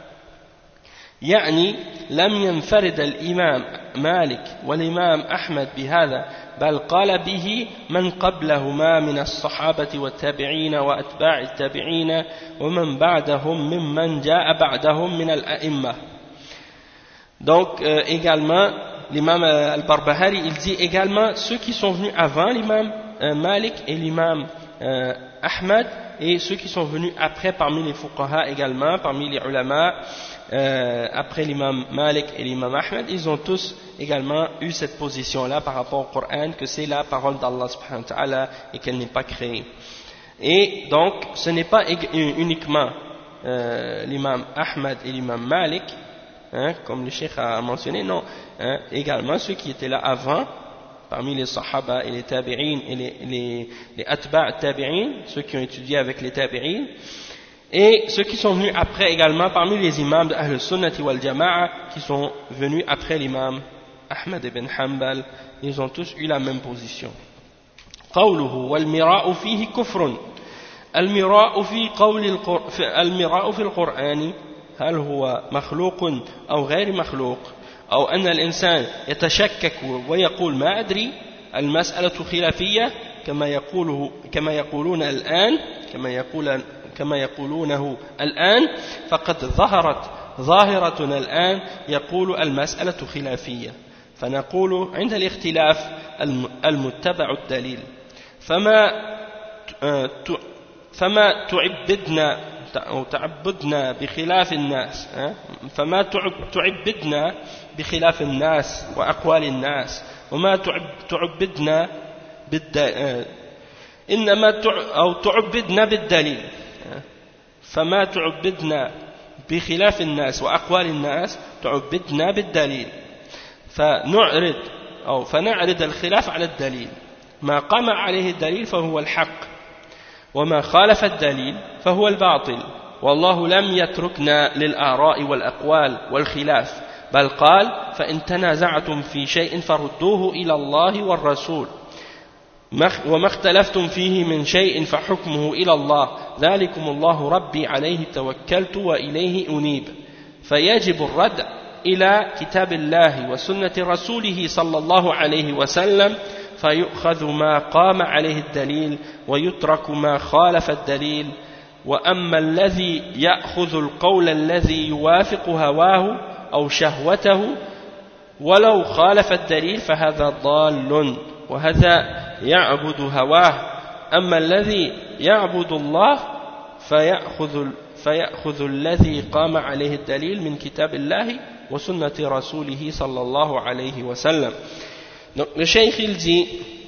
يعني لم ينفرد الإمام مالك والإمام أحمد بهذا، بل قال به من قبلهما من الصحابة والتابعين وأتباع التابعين ومن بعدهم ممن جاء بعدهم من الأئمة. Donc également l'imam al-Barbahari il dit également ceux qui sont venus avant l'imam Malik et l'imam Ahmad, et ceux qui sont venus après parmi les fuqaha également, parmi les ulama après l'imam Malik et l'imam Ahmad, ils ont tous également eu cette position là par rapport au Coran, que c'est la parole d'Allah subhanahu wa ta'ala et qu'elle n'est pas créée. Et donc ce n'est pas uniquement l'imam Ahmad et l'imam Malik, comme le Cheikh a mentionné, non, également ceux qui étaient là avant, parmi les sahaba et les tabi'in et les atba' tabi'in, ceux qui ont étudié avec les tabi'in, et ceux qui sont venus après également parmi les imams de Ahl Sunnati wal Jama'a, qui sont venus après l'imam Ahmad ibn Hanbal, ils ont tous eu la même position. قوله والمراء فيه كفر. المراء في القرآن هل هو مخلوق أو غير مخلوق، أو أن الإنسان يتشكك ويقول ما أدري، المسألة خلافية كما يقولون الآن كما يقولونه الآن، فقد ظهرت ظاهرة الآن يقول المسألة خلافية، فنقول عند الاختلاف المتبع الدليل، فما تعبدنا بخلاف الناس، فما تعبدنا بخلاف الناس وأقوال الناس، وما تعبدنا إنما تعبدنا بالدليل، فما تعبدنا بخلاف الناس وأقوال الناس تعبدنا بالدليل، فنعرض الخلاف على الدليل، ما قام عليه الدليل فهو الحق، وما خالف الدليل فهو الباطل، والله لم يتركنا للآراء والأقوال والخلاف، بل قال فإن تنازعتم في شيء فردوه إلى الله والرسول، وما اختلفتم فيه من شيء فحكمه إلى الله، ذلكم الله ربي عليه توكلت وإليه أنيب. فيجب الرد إلى كتاب الله وسنة رسوله صلى الله عليه وسلم، فيؤخذ ما قام عليه الدليل ويترك ما خالف الدليل. وأما الذي يأخذ القول الذي يوافق هواه أو شهوته ولو خالف الدليل فهذا ضال، وهذا يعبد هواه أما الذي يعبد الله فيأخذ الذي قام عليه الدليل من كتاب الله وسنة رسوله صلى الله عليه وسلم. Donc le cheikh il dit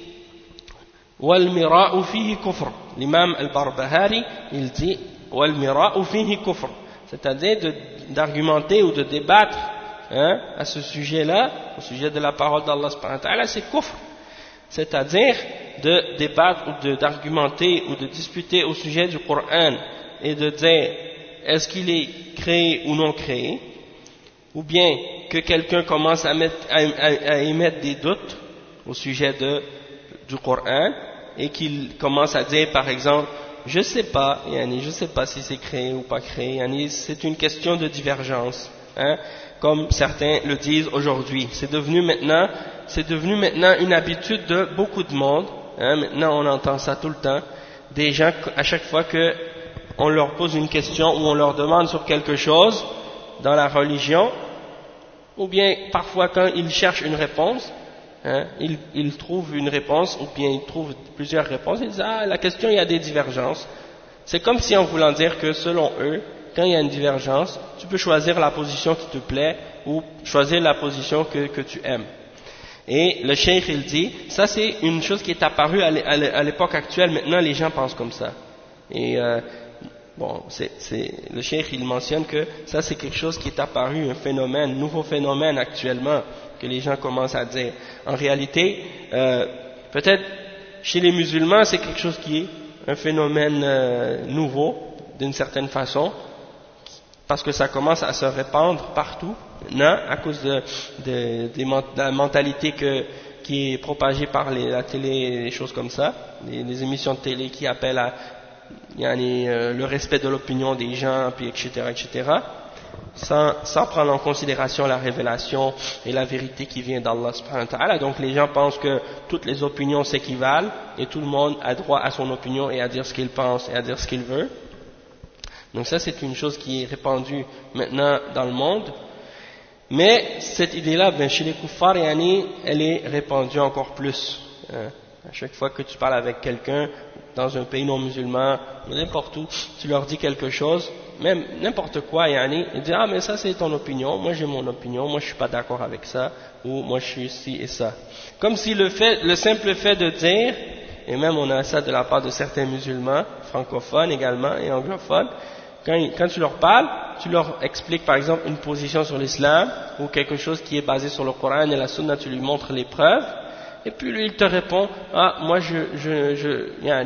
والمراء فيه كفر. L'imam al-Barbahari il dit والمراء فيه كفر, c'est-à-dire d'argumenter ou de débattre à ce sujet-là, au sujet de la parole d'Allah subhanahu wa ta'ala, c'est kufr, c'est-à-dire de débattre ou d'argumenter ou de disputer au sujet du Coran et de dire est-ce qu'il est créé ou non créé, ou bien que quelqu'un commence à émettre des doutes au sujet du Coran et qu'il commence à dire par exemple je sais pas si c'est créé ou pas créé, c'est une question de divergence, comme certains le disent aujourd'hui. C'est devenu maintenant une habitude de beaucoup de monde, maintenant on entend ça tout le temps, des gens à chaque fois que on leur pose une question ou on leur demande sur quelque chose dans la religion, ou bien parfois quand ils cherchent une réponse, ils trouvent une réponse ou bien ils trouvent plusieurs réponses, ils disent la question il y a des divergences. C'est comme si en voulant dire que selon eux, quand il y a une divergence, tu peux choisir la position qui te plaît ou choisir la position que tu aimes. Et le cheikh il dit, ça c'est une chose qui est apparue à l'époque actuelle, maintenant les gens pensent comme ça. Et le cheikh il mentionne que ça c'est quelque chose qui est apparu, un nouveau phénomène actuellement, que les gens commencent à dire. En réalité, peut-être chez les musulmans c'est quelque chose qui est un phénomène nouveau d'une certaine façon, parce que ça commence à se répandre partout, non, à cause de la mentalité qui est propagée par la télé et des choses comme ça, les émissions de télé qui appellent à le respect de l'opinion des gens, puis etc., sans prendre en considération la révélation et la vérité qui vient d'Allah subhanahu wa ta'ala. Donc les gens pensent que toutes les opinions s'équivalent et tout le monde a droit à son opinion et à dire ce qu'il pense et à dire ce qu'il veut. Donc ça c'est une chose qui est répandue maintenant dans le monde, mais cette idée-là, chez les kuffars, elle est répandue encore plus. À chaque fois que tu parles avec quelqu'un dans un pays non musulman, n'importe où, tu leur dis quelque chose, même n'importe quoi, ils disent mais ça c'est ton opinion, moi j'ai mon opinion, moi je suis pas d'accord avec ça, ou moi je suis ci et ça. Comme si le simple fait de dire, et même on a ça de la part de certains musulmans, francophones également et anglophones, quand tu leur parles, tu leur expliques par exemple une position sur l'islam ou quelque chose qui est basé sur le Coran et la Sunna, tu lui montres les preuves, et puis lui il te répond moi je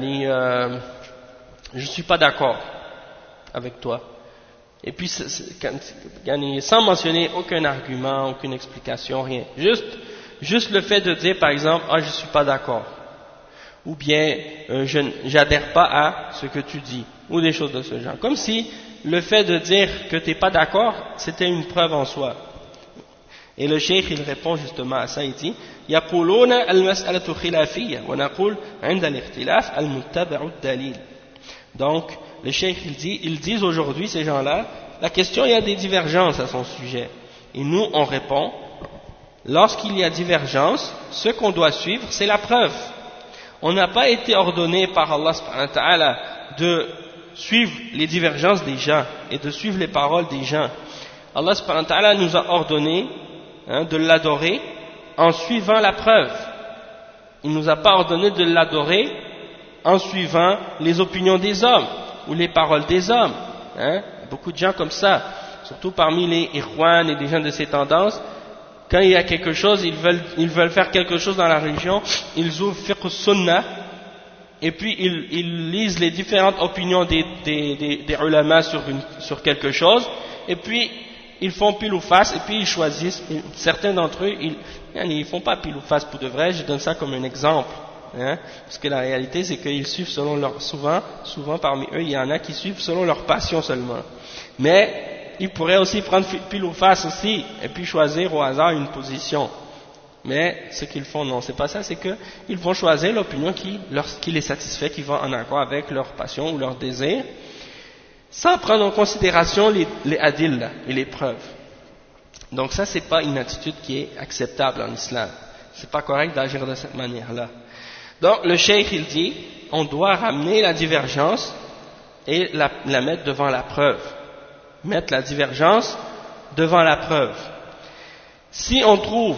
suis pas d'accord avec toi. Et puis sans mentionner aucun argument, aucune explication, rien. Juste le fait de dire par exemple je suis pas d'accord, ou bien j'adhère pas à ce que tu dis, ou des choses de ce genre. Comme si le fait de dire que tu n'es pas d'accord, c'était une preuve en soi. Et le cheikh il répond justement à ça, il dit يقولون المسألة خلافية ونقول عند الاختلاف المتبع الدليل. Donc le cheikh ils disent aujourd'hui, ces gens-là, la question, il y a des divergences à son sujet, et nous on répond lorsqu'il y a divergence, ce qu'on doit suivre c'est la preuve. On n'a pas été ordonné par Allah subhanahu wa ta'ala de suivre les divergences des gens et de suivre les paroles des gens. Allah subhanahu wa ta'ala nous a ordonné de l'adorer en suivant la preuve. Il ne nous a pas ordonné de l'adorer en suivant les opinions des hommes ou les paroles des hommes. Beaucoup de gens comme ça, surtout parmi les ikhwan et des gens de ces tendances, quand il y a quelque chose, ils veulent faire quelque chose dans la religion, ils ouvrent fiqh sunnah, et puis ils lisent les différentes opinions des ulama sur quelque chose, et puis ils font pile ou face, et puis ils choisissent. Certains d'entre eux, ils font pas pile ou face pour de vrai, je donne ça comme un exemple, parce que la réalité c'est qu'ils suivent selon leur, souvent parmi eux il y en a qui suivent selon leur passion seulement, mais ils pourraient aussi prendre pile ou face aussi, et puis choisir au hasard une position. Mais ce qu'ils font, non, c'est pas ça, c'est qu'ils vont choisir l'opinion qui les satisfait, qui va en accord avec leur passion ou leur désir, sans prendre en considération les adilles et les preuves. Donc ça, c'est pas une attitude qui est acceptable en islam. C'est pas correct d'agir de cette manière-là. Donc le cheikh il dit on doit ramener la divergence et la mettre devant la preuve. Mettre la divergence devant la preuve. Si on trouve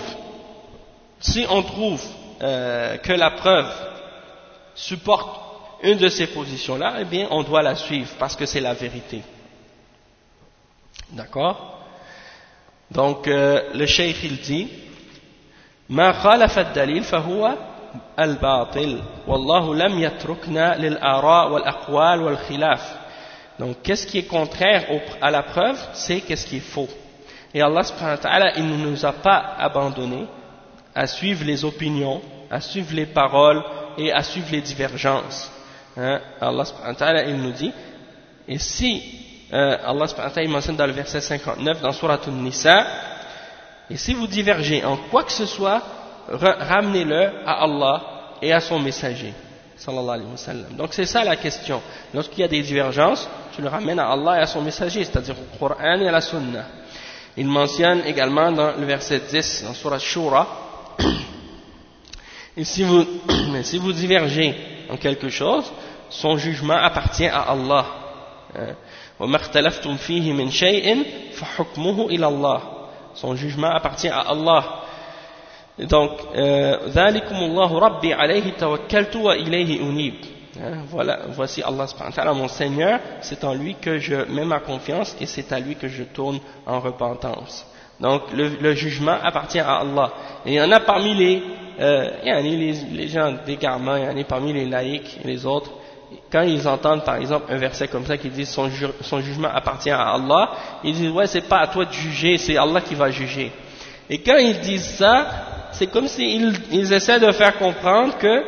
que la preuve supporte une de ces positions-là, eh bien on doit la suivre parce que c'est la vérité. D'accord? Donc le cheikh il dit ما خالف الدليل فهو الباطل والله لم يتركنا للآراء والأقوال والخلاف. Donc qu'est-ce qui est contraire à la preuve, c'est qu'est-ce qui est faux. Et Allah subhanahu wa ta'ala, il ne nous a pas abandonnés à suivre les opinions, à suivre les paroles et à suivre les divergences. Allah subhanahu wa ta'ala, il nous dit, et si Allah subhanahu wa ta'ala, il mentionne dans le verset 59 dans Surat An-Nisa, et si vous divergez en quoi que ce soit, ramenez-le à Allah et à son messager, sallallahu alayhi wa sallam. Donc c'est ça la question. Lorsqu'il y a des divergences, tu le ramènes à Allah et à son messager, c'est-à-dire au Coran et à la Sunna. Il mentionne également dans le verset 10, dans Surat Shura, et si vous divergez en quelque chose, son jugement appartient à Allah. وَمَا اخْتَلَفْتُمْ فِيهِ مِنْ شَيْءٍ فَحُكْمُهُ إِلَى اللَّهِ. Son jugement appartient à Allah. Et donc, ذَلِكُمُ اللَّهُ رَبِّي عَلَيْهِ تَوَكَّلْتُ وَإِلَيْهِ أُنِيبُ. Voici Allah subhanahu wa ta'ala, mon Seigneur, c'est en lui que je mets ma confiance et c'est à lui que je tourne en repentance. Donc le jugement appartient à Allah. Et il y en a parmi les gens d'égarement, il y en a parmi les laïcs et les autres, quand ils entendent par exemple un verset comme ça qui dit son jugement appartient à Allah, ils disent ouais, c'est pas à toi de juger, c'est Allah qui va juger. Et quand ils disent ça, c'est comme s'ils essaient de faire comprendre que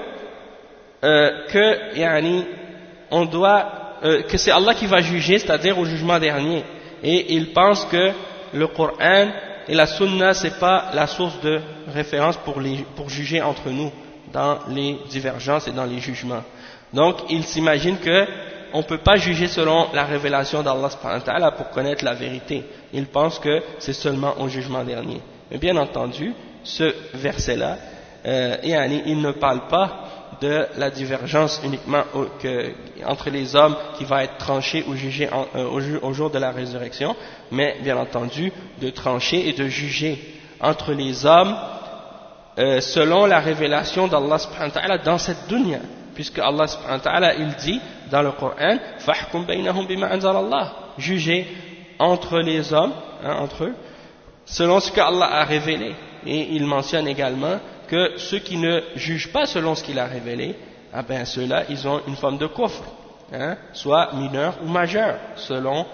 c'est Allah qui va juger, c'est-à-dire au jugement dernier. Et ils pensent que le Coran et la Sunna, c'est pas la source de référence pour juger entre nous dans les divergences et dans les jugements. Donc, ils s'imaginent que on ne peut pas juger selon la révélation d'Allah subhanahu wa ta'ala pour connaître la vérité. Ils pensent que c'est seulement au jugement dernier. Mais bien entendu, ce verset-là, il ne parle pas de la divergence uniquement entre les hommes qui va être tranchée ou jugée au jour de la résurrection, mais bien entendu de trancher et de juger entre les hommes selon la révélation d'Allah subhanahu wa ta'ala dans cette dunya, puisque Allah subhanahu wa ta'ala il dit dans le Coran فَحْكُمْ بَيْنَهُمْ بِمَا أَنزَلَ اللَّهُ, jugez entre les hommes, entre eux, selon ce qu'Allah a révélé. Et il mentionne également que ceux qui ne jugent pas selon ce qu'il a révélé, ceux-là, ils ont une forme de kufr, soit mineur ou majeur, selon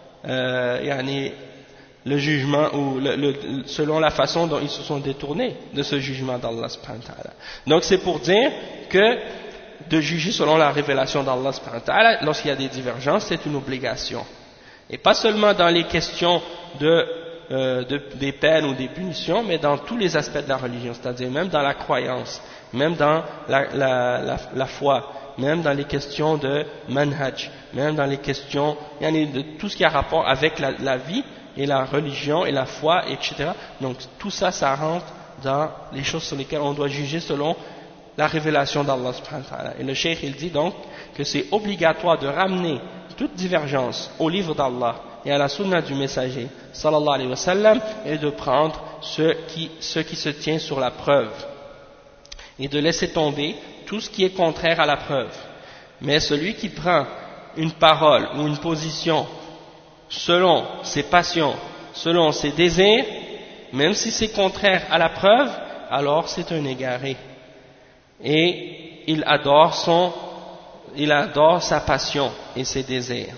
le jugement ou selon la façon dont ils se sont détournés de ce jugement d'Allah subhanahu wa ta'ala. Donc c'est pour dire que de juger selon la révélation d'Allah subhanahu wa ta'ala, lorsqu'il y a des divergences, c'est une obligation. Et pas seulement dans les questions des peines ou des punitions, mais dans tous les aspects de la religion, c'est-à-dire même dans la croyance, même dans la foi, même dans les questions de manhaj, même dans les questions de tout ce qui a rapport avec la vie et la religion et la foi, etc. Donc tout ça, ça rentre dans les choses sur lesquelles on doit juger selon la révélation d'Allah subhanahu wa ta'ala. Et le cheikh il dit donc que c'est obligatoire de ramener toute divergence au livre d'Allah et à la sunna du messager sallallahu alayhi wa sallam, et de prendre ce qui se tient sur la preuve et de laisser tomber tout ce qui est contraire à la preuve. Mais celui qui prend une parole ou une position selon ses passions, selon ses désirs, même si c'est contraire à la preuve, alors c'est un égaré et il adore sa passion et ses désirs.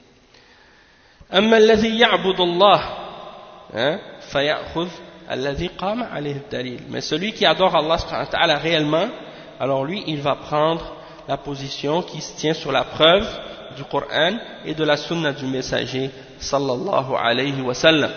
أما الذي يعبد الله فيأخذ الذي قام عليه الدليل. Mais celui qui adore Allah subhanahu wa ta'ala réellement, alors lui il va prendre la position qui se tient sur la preuve du Coran et de la sunna du messager sallallahu alayhi wa sallam.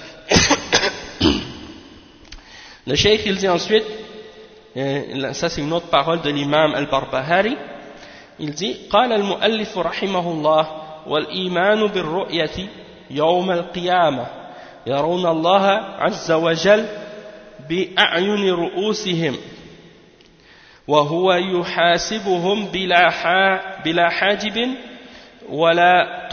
Le cheikh il dit ensuite, ça c'est une autre parole de l'imam al-Barbahari, il dit قال المؤلف رحمه الله والإيمان بالرؤية يوم القيامة يرون الله عز وجل بأعين رؤوسهم وهو يحاسبهم بلا حاجب ولا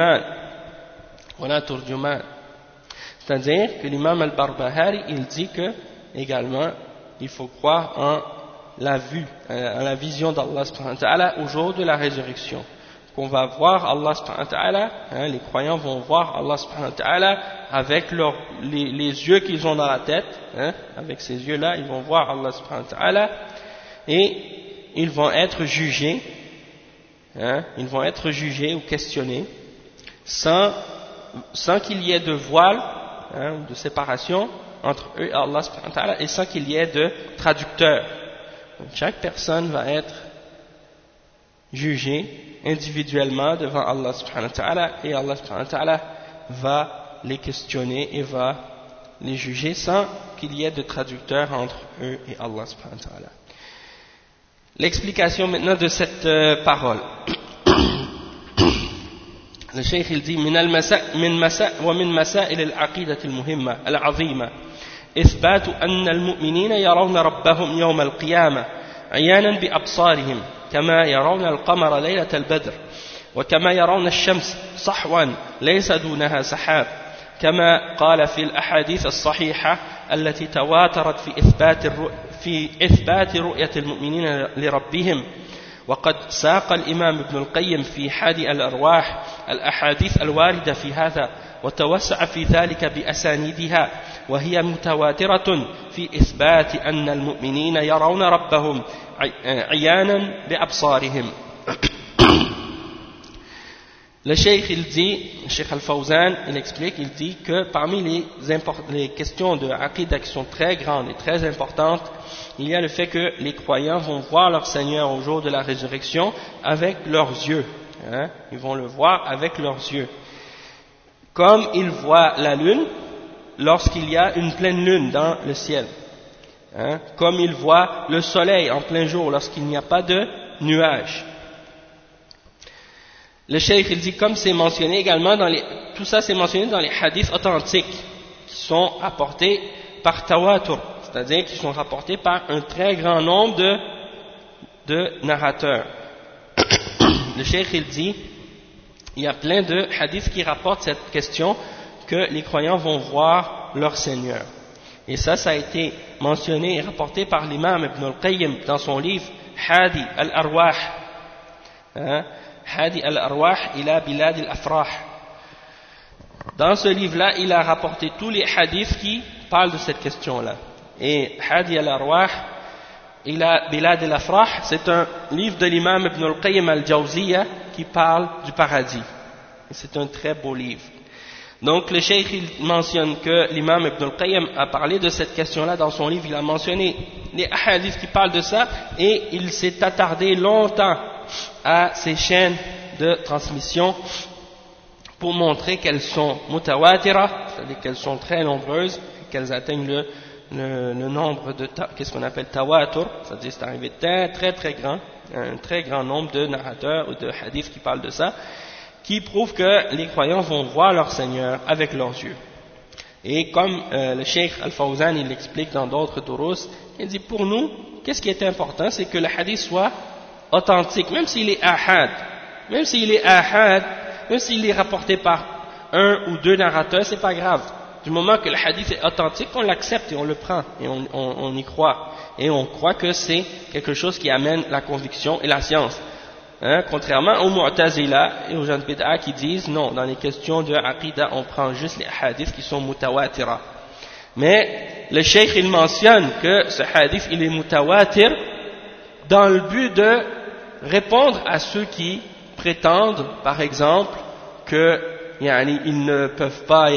ترجمان. C'est-à-dire que l'imam al-Barbahari, il dit que, également, il faut croire en la vue, en la vision d'Allah subhanahu wa ta'ala au jour de la résurrection. Qu'on va voir Allah subhanahu wa ta'ala, les croyants vont voir Allah subhanahu wa ta'ala avec les yeux qu'ils ont dans la tête, avec ces yeux-là, ils vont voir Allah subhanahu wa ta'ala, et ils vont être jugés, ou questionnés, sans qu'il y ait de voile, de séparation entre eux et Allah subhanahu wa ta'ala, et sans qu'il y ait de traducteur. Donc, chaque personne va être jugée individuellement devant Allah subhanahu wa ta'ala, et Allah subhanahu wa ta'ala va les questionner et va les juger sans qu'il y ait de traducteur entre eux et Allah subhanahu wa ta'ala. L'explication maintenant de cette parole. Le cheikh il dit ومن مسائل العقيدة المهمة العظيمة إثبات أن المؤمنين يرون ربهم يوم القيامة عيانا بأبصارهم كما يرون القمر ليلة البدر وكما يرون الشمس صحوا ليس دونها سحاب كما قال في الأحاديث الصحيحة التي تواترت في إثبات رؤية المؤمنين لربهم. وقد ساق الإمام ابن القيم في حادي الأرواح الأحاديث الواردة في هذا وتوسع في ذلك بأسانيدها وهي متواترة في إثبات أن المؤمنين يرون ربهم عيانا بأبصارهم. Le cheikh il dit, le cheikh Al-Fawzan il explique, il dit que parmi les questions de aqidah qui sont très grandes et très importantes, il y a le fait que les croyants vont voir leur Seigneur au jour de la résurrection avec leurs yeux, ils vont le voir avec leurs yeux, comme ils voient la lune lorsqu'il y a une pleine lune dans le ciel, comme ils voient le soleil en plein jour lorsqu'il n'y a pas de nuages. Le cheikh il dit, comme c'est mentionné également tout ça c'est mentionné dans les hadiths authentiques qui sont rapportés par tawatur, c'est-à-dire qui sont rapportés par un très grand nombre de narrateurs. Le cheikh il dit, il y a plein de hadiths qui rapportent cette question que les croyants vont voir leur Seigneur. Et ça a été mentionné et rapporté par l'imam Ibn al-Qayyim dans son livre Hadi al-Arwah. Hadi al-Arwah ila Bilad al-Afrah. Dans ce livre-là, il a rapporté tous les hadiths qui parlent de cette question-là. Et Hadi al-Arwah ila Bilad al-Afrah, c'est un livre de l'imam Ibn al-Qayyim al-Jawziyya qui parle du paradis. Et c'est un très beau livre. Donc le cheikh il mentionne que l'imam Ibn al-Qayyim a parlé de cette question-là dans son livre, il a mentionné les hadiths qui parlent de ça, et il s'est attardé longtemps à ces chaînes de transmission pour montrer qu'elles sont mutawatira, c'est-à-dire qu'elles sont très nombreuses, qu'elles atteignent le nombre de qu'est-ce qu'on appelle tawatur, c'est-à-dire c'est arrivé très grand, un très grand nombre de narrateurs ou de hadiths qui parlent de ça, qui prouvent que les croyants vont voir leur Seigneur avec leurs yeux. Et comme le Cheikh Al-Fawzan il l'explique dans d'autres durus, il dit pour nous, qu'est-ce qui est important, c'est que le hadith soit authentique, même s'il est ahad, même s'il est rapporté par un ou deux narrateurs, c'est pas grave. Du moment que le hadith est authentique, on l'accepte et on le prend et on y croit. Et on croit que c'est quelque chose qui amène la conviction et la science. Contrairement aux Mu'tazila et aux gens de Bid'a qui disent non, dans les questions de Aqidah, on prend juste les hadiths qui sont mutawatira. Mais le cheikh il mentionne que ce hadith il est mutawatir dans le but de répondre à ceux qui prétendent, par exemple, que ils ne peuvent pas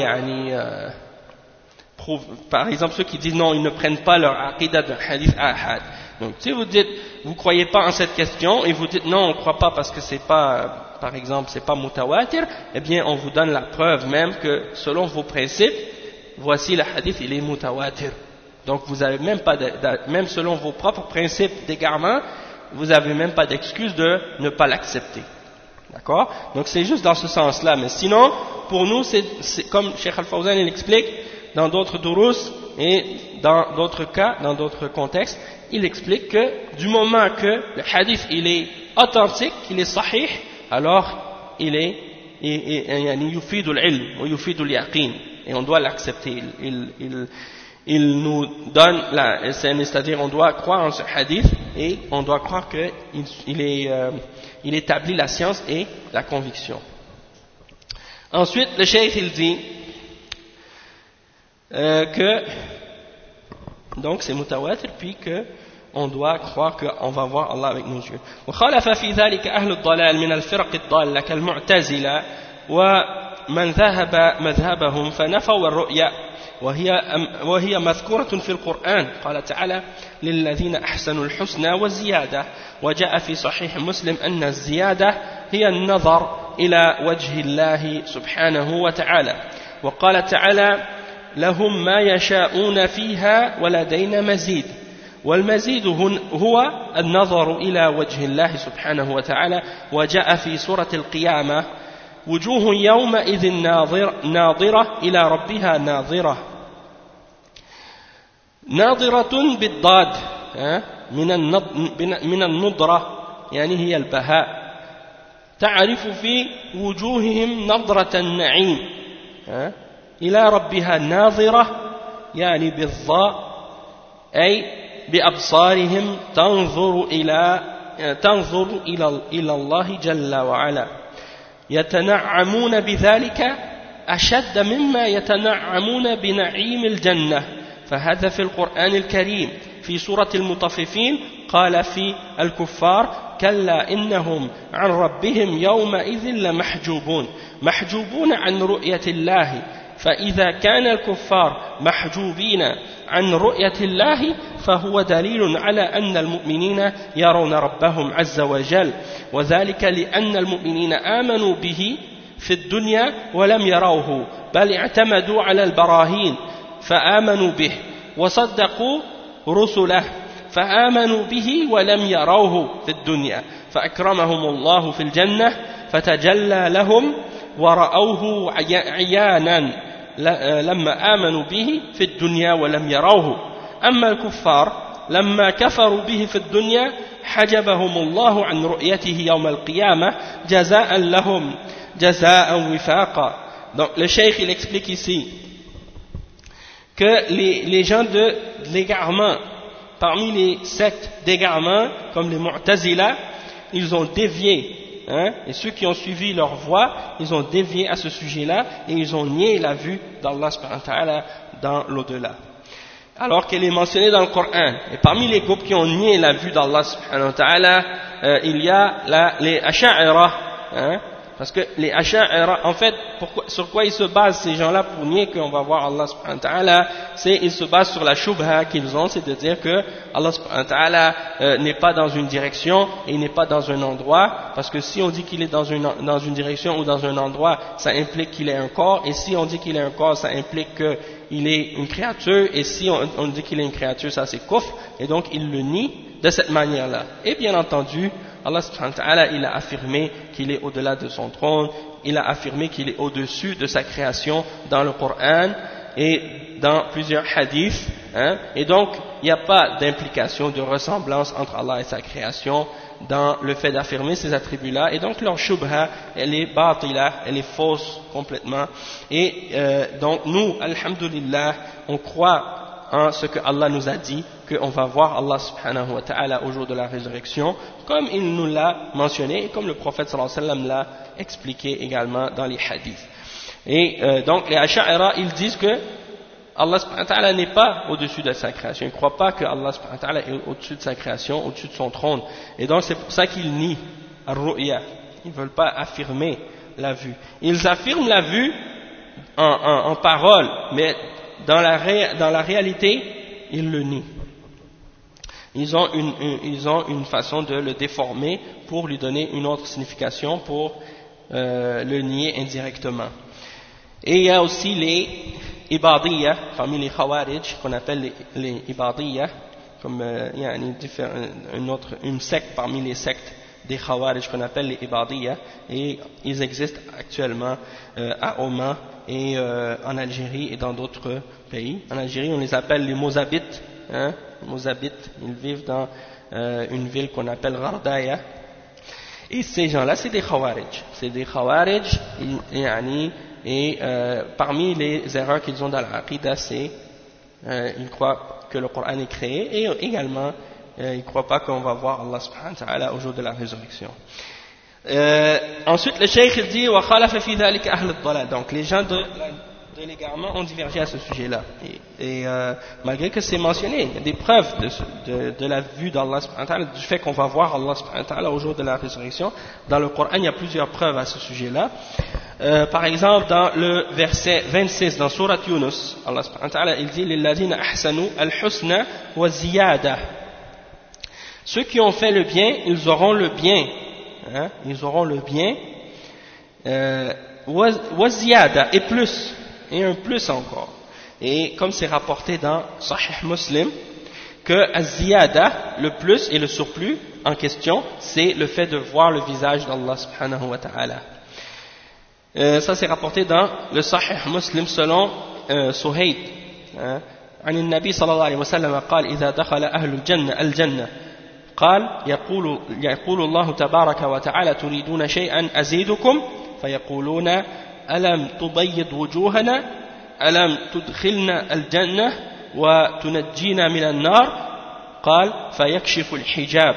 par exemple ceux qui disent non, ils ne prennent pas leur aqidah d'un hadith ahad. Donc si vous dites, vous croyez pas en cette question et vous dites non, on ne croit pas parce que c'est pas, par exemple, c'est pas mutawatir, eh bien on vous donne la preuve même que selon vos principes, voici le hadith, il est mutawatir. Donc vous avez même pas, même selon vos propres principes d'égarement, vous n'avez même pas d'excuse de ne pas l'accepter. D'accord? Donc c'est juste dans ce sens-là. Mais sinon, pour nous, c'est comme Cheikh Al-Fawzan l'explique dans d'autres durus, et dans d'autres cas, dans d'autres contextes, il explique que du moment que le hadith il est authentique, qu'il est sahih, alors il est yufidul ilm ou yufidul yaqin, et on doit l'accepter. Il nous donne c'est-à-dire on doit croire en ce hadith et on doit croire qu'il établit la science et la conviction. Ensuite, le cheikh il dit que donc c'est mutawatir, puis que on doit croire qu'on va voir Allah avec nos yeux. وخالف في ذلك أهل الضلال من الفرق الضالة كالمعتزلة ومن ذهب مذهبهم فنفوا الرؤيا وهي مذكورة في القرآن. قال تعالى للذين أحسنوا الحسنى والزيادة. وجاء في صحيح مسلم أن الزيادة هي النظر إلى وجه الله سبحانه وتعالى. وقال تعالى لهم ما يشاءون فيها ولدينا مزيد. والمزيد هو النظر إلى وجه الله سبحانه وتعالى. وجاء في سورة القيامة وجوه يومئذ ناظرة إلى ربها ناظرة. ناظرة بالضاد من النضرة يعني هي البهاء. تعرف في وجوههم نظرة النعيم إلى ربها ناظرة يعني بالضاء أي بأبصارهم تنظر إلى الله جل وعلا. يتنعمون بذلك أشد مما يتنعمون بنعيم الجنة. فهذا في القرآن الكريم في سورة المطففين قال في الكفار كلا إنهم عن ربهم يومئذ لمحجوبون. محجوبون عن رؤية الله. فإذا كان الكفار محجوبين عن رؤية الله فهو دليل على أن المؤمنين يرون ربهم عز وجل. وذلك لأن المؤمنين آمنوا به في الدنيا ولم يروه بل اعتمدوا على البراهين فآمنوا به وصدقوا رسله فآمنوا به ولم يروه في الدنيا فأكرمهم الله في الجنة فتجلى لهم ورأوه عيانا لما آمنوا به في الدنيا ولم يروه. أما الكفار لما كفروا به في الدنيا حجبهم الله عن رؤيته يوم القيامة جزاء لهم جزاء وفاقا. Donc le cheikh il explique ici que les gens de l'égarement, parmi les sectes d'égarement comme les Mu'tazila, ils ont dévié, et ceux qui ont suivi leur voie, ils ont dévié à ce sujet-là et ils ont nié la vue d'Allah subhanahu wa ta'ala dans l'au-delà. Alors qu'elle est mentionnée dans le Coran. Et parmi les groupes qui ont nié la vue d'Allah subhanahu wa ta'ala, il y a les Asha'ira, parce que les Asha'ira, en fait, sur quoi ils se basent ces gens-là pour nier qu'on va voir Allah subhanahu wa ta'ala, ils se basent sur la shubha qu'ils ont, c'est de dire que Allah subhanahu wa ta'ala n'est pas dans une direction et il n'est pas dans un endroit, parce que si on dit qu'il est dans une direction ou dans un endroit, ça implique qu'il est un corps, et si on dit qu'il est un corps, ça implique qu'il est une créature, et si on dit qu'il est une créature, ça c'est kufr, et donc il le nie de cette manière-là. Et bien entendu, Allah subhanahu wa ta'ala, il a affirmé qu'il est au-delà de son trône, il a affirmé qu'il est au-dessus de sa création dans le Coran et dans plusieurs hadiths, et donc il n'y a pas d'implication de ressemblance entre Allah et sa création dans le fait d'affirmer ces attributs-là, et donc leur shubha, elle est batila, elle est fausse complètement, et donc nous, alhamdulillah, on croit en ce que Allah nous a dit, qu'on va voir Allah subhanahu wa ta'ala au jour de la résurrection, comme il nous l'a mentionné et comme le prophète sallallahu alayhi wa sallam l'a expliqué également dans les hadiths. Et donc les Asha'ira, ils disent que Allah subhanahu wa ta'ala n'est pas au-dessus de sa création. Ils ne croient pas que Allah subhanahu wa ta'ala est au-dessus de sa création, au-dessus de son trône. Et donc c'est pour ça qu'ils nient ar-ru'ya. Ils ne veulent pas affirmer la vue. Ils affirment la vue en parole, mais dans la réalité, ils le nient. Ils ont une façon de le déformer pour lui donner une autre signification, pour le nier indirectement. Et il y a aussi les Ibadiyya, parmi les Khawarij, qu'on appelle les Ibadiyya, comme il y a une secte parmi les sectes des Khawarij qu'on appelle les Ibadiyya, et ils existent actuellement à Oman et en Algérie et dans d'autres pays. En Algérie, on les appelle les Mozabites, hein, Mozabites, ils vivent dans une ville qu'on appelle Gardaya. Et ces gens-là, c'est des Khawarij. C'est des Khawarij, et parmi les erreurs qu'ils ont dans l'Aqidah, c'est ils croient que le Coran est créé, et également ils ne croient pas qu'on va voir Allah subhanahu wa ta'ala au jour de la résurrection. Ensuite le cheikh dit wa khalafa fi dhalika ahl ad-dalal. Donc les gens de l'égarement ont divergé à ce sujet-là, et malgré que c'est mentionné, il y a des preuves de la vue d'Allah subhanahu wa ta'ala, du fait qu'on va voir Allah subhanahu wa ta'ala au jour de la résurrection. Dans le Coran, il y a plusieurs preuves à ce sujet-là. Par exemple, dans le verset 26 dans Surat Yunus, Allah subhanahu wa ta'ala il dit lilladhina ahsanu al-husna wa ziyada. Ceux qui ont fait le bien, ils auront le bien, hein, ils auront le bien, wa ziyada, et plus, et un plus encore. Et comme c'est rapporté dans Sahih Muslim, que az-ziyada, le plus et le surplus en question, c'est le fait de voir le visage d'Allah subhanahu wa ta'ala. Ça c'est rapporté dans le Sahih Muslim selon Suhayd, عن النبي صلى الله عليه وسلم قال إذا دخل أهل الجنة الجنة قال يقول الله تبارك وتعالى تريدون شيئا أزيدكم فيقولون ألم تبيض وجوهنا ألم تدخلنا الجنة وتنجينا من النار قال فيكشف الحجاب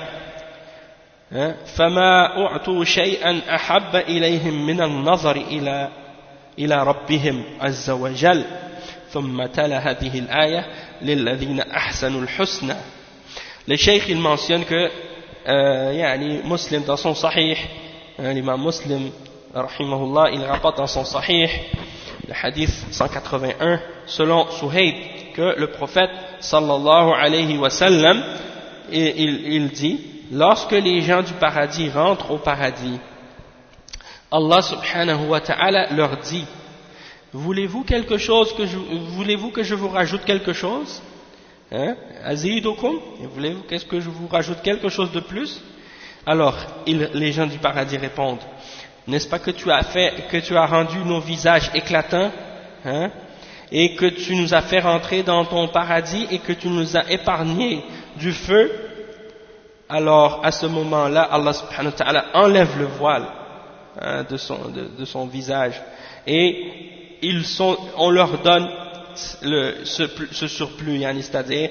فما أعطوا شيئا أحب إليهم من النظر إلى ربهم عز وجل ثم تلا هذه الآية للذين أحسنوا الحسنى. Le cheikh il mentionne que Muslim dans son Sahih, l'imam Muslim rahimahullah, il rapporte dans son Sahih le hadith 181 selon Suhayd que le prophète sallallahu alayhi wa sallam il dit lorsque les gens du paradis rentrent au paradis, Allah subhanahu wa ta'ala leur dit voulez-vous que je vous rajoute quelque chose, azidukum, voulez-vous que je vous rajoute quelque chose de plus? Alors les gens du paradis répondent n'est-ce pas que tu as rendu nos visages éclatants, et que tu nous as fait rentrer dans ton paradis et que tu nous as épargné du feu? Alors à ce moment-là Allah subhanahu wa ta'ala enlève le voile de son visage, et on leur donne ce surplus, c'est-à-dire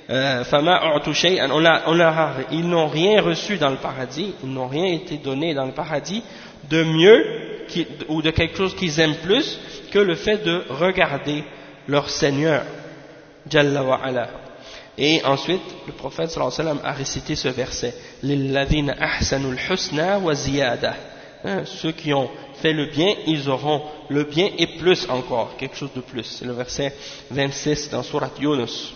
ils n'ont rien reçu dans le paradis, ils n'ont rien été donné dans le paradis de mieux ou de quelque chose qu'ils aiment plus que le fait de regarder leur Seigneur Jalla wa Ala. Et ensuite le prophète sallallahu alayhi wa sallam a récité ce verset lilladhina ahsanul husna wa ziyada. Ceux qui ont fait le bien, ils auront le bien et plus encore, quelque chose de plus. C'est le verset 26 dans Surat Yunus.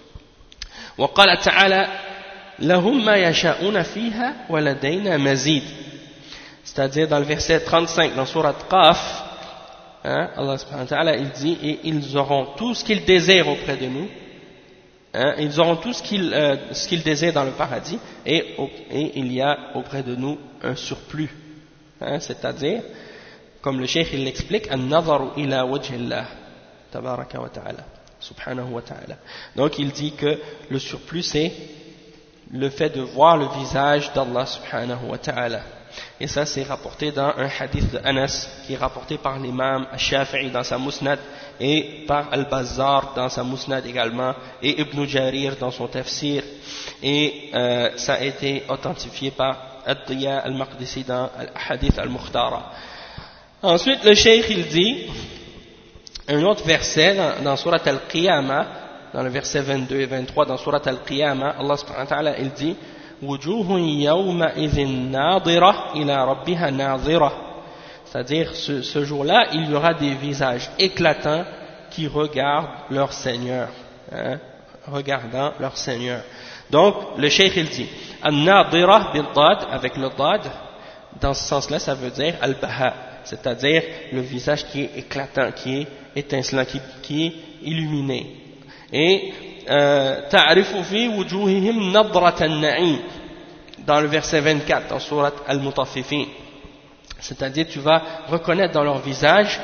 وقال تعالى لهم ما يشاءون فيها ولدينا مزيد. C'est-à-dire dans le verset 35 dans Surat Qaf, Allah subhanahu wa ta'ala il dit et ils auront tout ce qu'ils désirent auprès de nous, ils auront tout ce qu'ils désirent dans le paradis, et il y a auprès de nous un surplus, c'est-à-dire comme le cheikh il l'explique an-nazaru ila wajhillah tabaraka wa ta'ala subhanahu wa ta'ala. Donc il dit que le surplus c'est le fait de voir le visage d'Allah subhanahu wa ta'ala. Et ça c'est rapporté dans un hadith de Anas qui est rapporté par l'imam Al-Shafi'i dans sa Musnad et par Al-Bazzar dans sa Musnad également, et Ibn Jarir dans son tafsir, et ça a été authentifié par Ad-Diya Al-Maqdisi dans Al-Hadith Al-Mukhtara. Ensuite le cheikh il dit un autre verset dans Surat Al-Qiyamah, dans le verset 22 et 23 dans Surat Al-Qiyamah, Allah subhanahu wa ta'ala il dit wujuhun yawma idhin nadira ila rabbiha nadira, c'est-à-dire ce jour-là il y aura des visages éclatants qui regardent leur Seigneur, regardant leur Seigneur. Donc le cheikh il dit an-nadira bil-dad, avec le dad dans ce sens-là ça veut dire al-baha, c'est-à-dire le visage qui est éclatant, qui est étincelant, qui est illuminé. Et ta'rifu fi wujuhihim nadratan na'im, dans le verset 24 dans Surat Al-Mutaffifin. C'est-à-dire tu vas reconnaître dans leur visage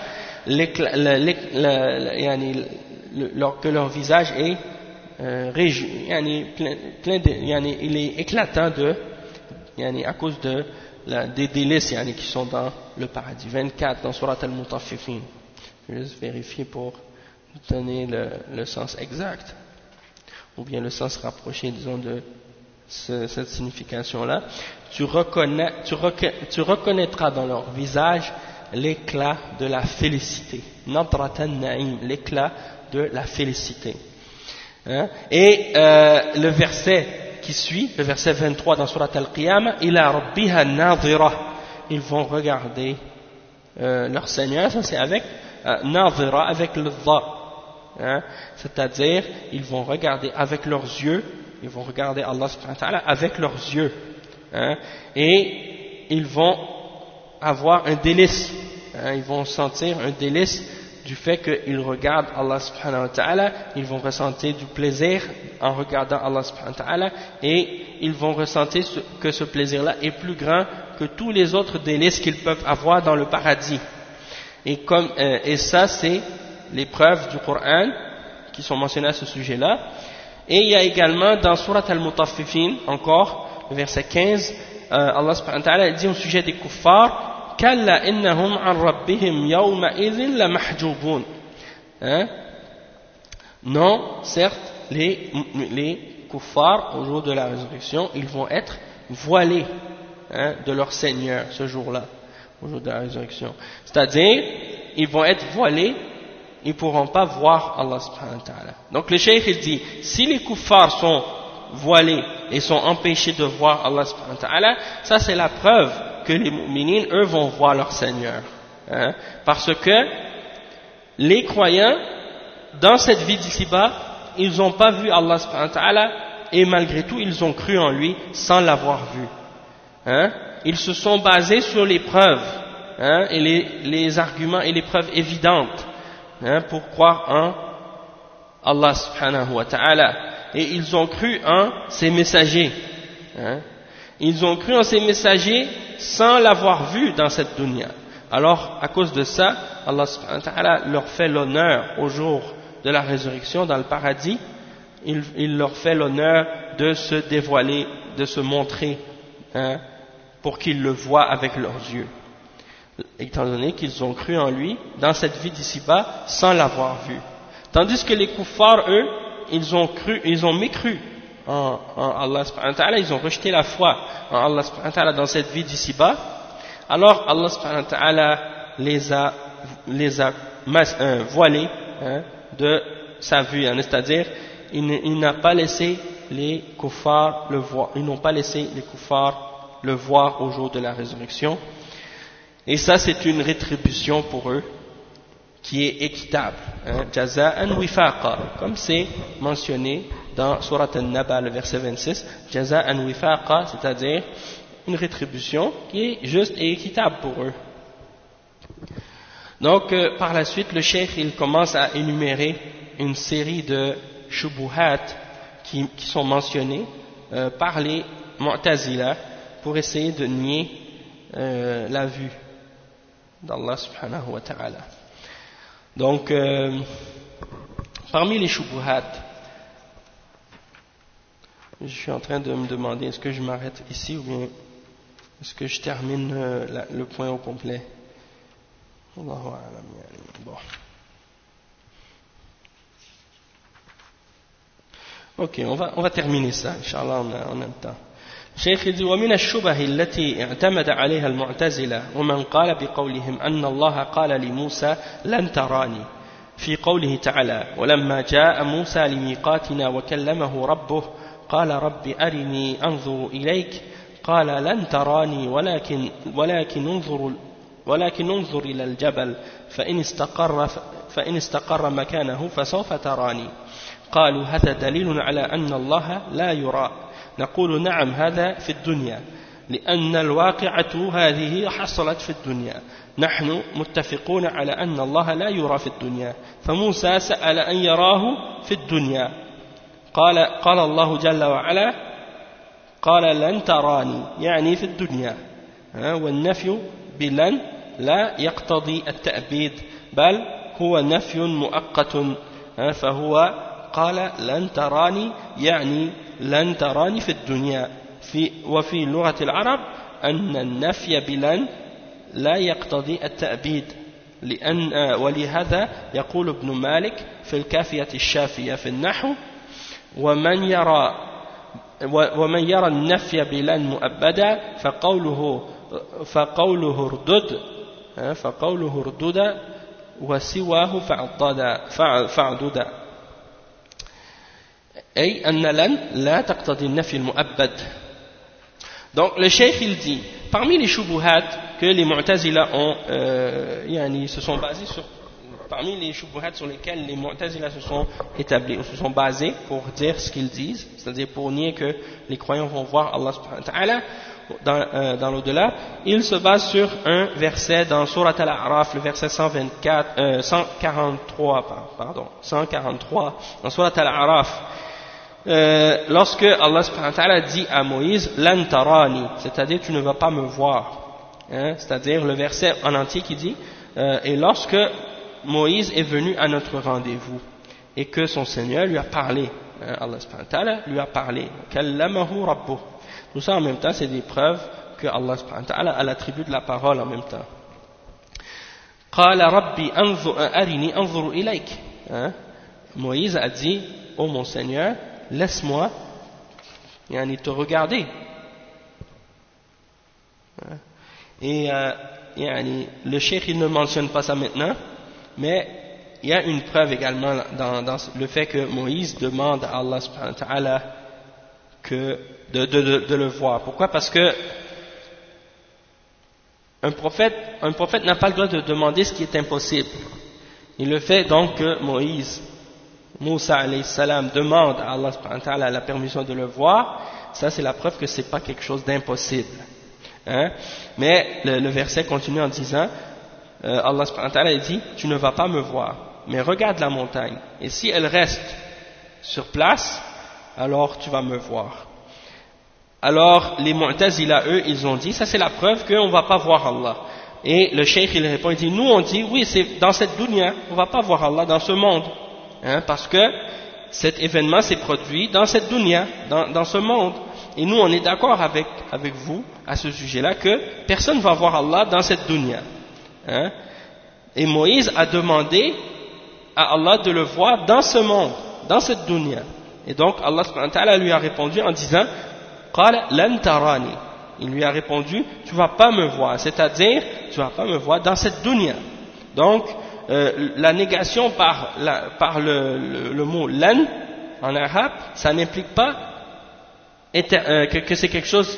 que leur visage est il est éclatant à cause des délices qui sont dans le paradis. 24 dans Surat Al-Mutaffifin. Je vais juste vérifier pour donner le sens exact, ou bien le sens rapproché, disons, de cette signification-là. Tu reconnaîtras dans leur visage l'éclat de la félicité. Nadratan na'im, l'éclat de la félicité. Et le verset qui suit, le verset 23 dans Surat Al-Qiyamah, ila rabbiha nadhira, ils vont regarder leur Seigneur. Ça c'est avec nadhira, avec le dha, c'est-à-dire ils vont regarder avec leurs yeux, ils vont regarder Allah subhanahu wa ta'ala avec leurs yeux, et ils vont avoir un délice, ils vont sentir un délice du fait qu'ils regardent Allah subhanahu wa ta'ala. Ils vont ressentir du plaisir en regardant Allah subhanahu wa ta'ala, et ils vont ressentir que ce plaisir-là est plus grand que tous les autres délices qu'ils peuvent avoir dans le paradis. Et ça c'est les preuves du Coran qui sont mentionnées à ce sujet-là. Et il y a également dans Surat Al-Mutaffifin, encore, le verset 15, Allah subhanahu wa ta'ala dit au sujet des kuffars, Kalla innahum an rabbihim yawma idhin la mahjubun. Non, certes, les kuffars, au jour de la résurrection, ils vont être voilés de leur Seigneur ce jour-là, au jour de la résurrection. C'est-à-dire, ils vont être voilés, ils ne pourront pas voir Allah subhanahu wa ta'ala. Donc le cheikh il dit, si les kuffars sont voilés et sont empêchés de voir Allah subhanahu wa ta'ala, ça c'est la preuve que les mu'minines, eux, vont voir leur Seigneur. Parce que les croyants, dans cette vie d'ici-bas, ils n'ont pas vu Allah subhanahu wa ta'ala, et malgré tout, ils ont cru en lui sans l'avoir vu. Ils se sont basés sur les preuves, et les arguments et les preuves évidentes, pour croire en Allah subhanahu wa ta'ala. Et ils ont cru en ses messagers. Ils ont cru en ces messagers sans l'avoir vu dans cette dunya. Alors, à cause de ça, Allah subhanahu wa ta'ala leur fait l'honneur au jour de la résurrection dans le paradis. Il leur fait l'honneur de se dévoiler, de se montrer, pour qu'ils le voient avec leurs yeux. Étant donné qu'ils ont cru en lui dans cette vie d'ici-bas sans l'avoir vu. Tandis que les kuffars, eux, ils ont mécru en Allah subhanahu wa ta'ala, ils ont rejeté la foi en Allah subhanahu wa ta'ala dans cette vie d'ici-bas. Alors Allah subhanahu wa ta'ala les a voilés de sa vue, c'est-à-dire il n'a pas laissé les kuffars le voir, ils n'ont pas laissé les kuffars le voir au jour de la résurrection. Et ça c'est une rétribution pour eux qui est équitable, jaza'an wifaqa, comme c'est mentionné dans Surat An-Naba, le verset 26, jaza'an wifaqa, c'est-à-dire une rétribution qui est juste et équitable pour eux. Donc par la suite le cheikh il commence à énumérer une série de shubuhat qui sont mentionnés par les Mu'tazila pour essayer de nier la vue d'Allah subhanahu wa ta'ala. Donc parmi les shubuhat, je suis en train de me demander est-ce que je m'arrête ici ou bien est-ce que je termine le point au complet. Allahu a'lam. Bon. Ok, on va terminer ça, Inch'Allah, on a le temps. الشيخ يقول ومن الشبه التي اعتمد عليها المعتزلة ومن قال بقولهم أن الله قال لموسى لن تراني في قوله تعالى ولما جاء موسى لميقاتنا وكلمه ربه قال رب أرني أنظر إليك قال لن تراني ولكن انظر إلى الجبل فإن استقر مكانه فسوف تراني قالوا هذا دليل على أن الله لا يرى نقول نعم هذا في الدنيا لأن الواقعة هذه حصلت في الدنيا نحن متفقون على أن الله لا يرى في الدنيا فموسى سأل أن يراه في الدنيا قال الله جل وعلا قال لن تراني يعني في الدنيا والنفي بلن لا يقتضي التأبيد بل هو نفي مؤقت فهو قال لن تراني يعني لن تراني في الدنيا وفي لغة العرب أن النفي بلن لا يقتضي التأبيد ولهذا يقول ابن مالك في الكافية الشافية في النحو ومن يرى النفي بلن مؤبدا فقوله اردد وسواه فاعددا أي أن لن لا تقتضي النفي المؤبد. Donc le cheikh il dit parmi les shubuhat que les mu'tazila ont se sont basés sur, parmi les shubuhat sur lesquels les mu'tazila se sont établis ou se sont basés pour dire ce qu'ils disent, c'est-à-dire pour nier que les croyants vont voir Allah subhanahu wa ta'ala dans l'au-delà, ils se basent sur un verset dans Surat Al-A'raf, le verset 143 dans Surat Al-A'raf, lorsque Allah subhanahu wa ta'ala dit à Moïse lan tarani, c'est-à-dire tu ne vas pas me voir, c'est-à-dire le verset en entier qui dit et lorsque Moïse est venu à notre rendez-vous et que son Seigneur lui a parlé, Allah subhanahu wa ta'ala lui a parlé, kallamahu rabbuh. Tout ça en même temps c'est des preuves que Allah subhanahu wa ta'ala a l'attribut de la parole en même temps. Qala rabbi arini anzur ilayk, Moïse a dit ô mon Seigneur, laisse-moi te regarder. Et le cheikh il ne mentionne pas ça maintenant, mais il y a une preuve également dans le fait que Moïse demande à Allah subhanahu wa ta'ala de le voir. Pourquoi? Parce que un prophète n'a pas le droit de demander ce qui est impossible. Il le fait donc que Moussa alayhi salam demande à Allah subhanahu wa ta'ala la permission de le voir. Ça c'est la preuve que c'est pas quelque chose d'impossible. Mais le verset continue en disant Allah subhanahu wa ta'ala dit tu ne vas pas me voir, mais regarde la montagne et si elle reste sur place alors tu vas me voir. Alors les Mu'tazila eux ils ont dit ça c'est la preuve qu'on ne va pas voir Allah. Et le cheikh il répond, il dit nous on dit oui c'est dans cette dunya, on ne va pas voir Allah dans ce monde, parce que cet événement s'est produit dans cette dunya, dans ce monde. Et nous on est d'accord avec vous à ce sujet là que personne ne va voir Allah dans cette dunya. Et Moïse a demandé à Allah de le voir dans ce monde, dans cette dunya. Et donc Allah subhanahu wa ta'ala lui a répondu en disant qala lan tarani, il lui a répondu tu vas pas me voir, c'est-à-dire tu vas pas me voir dans cette dunya. Donc la négation par le mot lan en arabe, ça n'implique pas que c'est quelque chose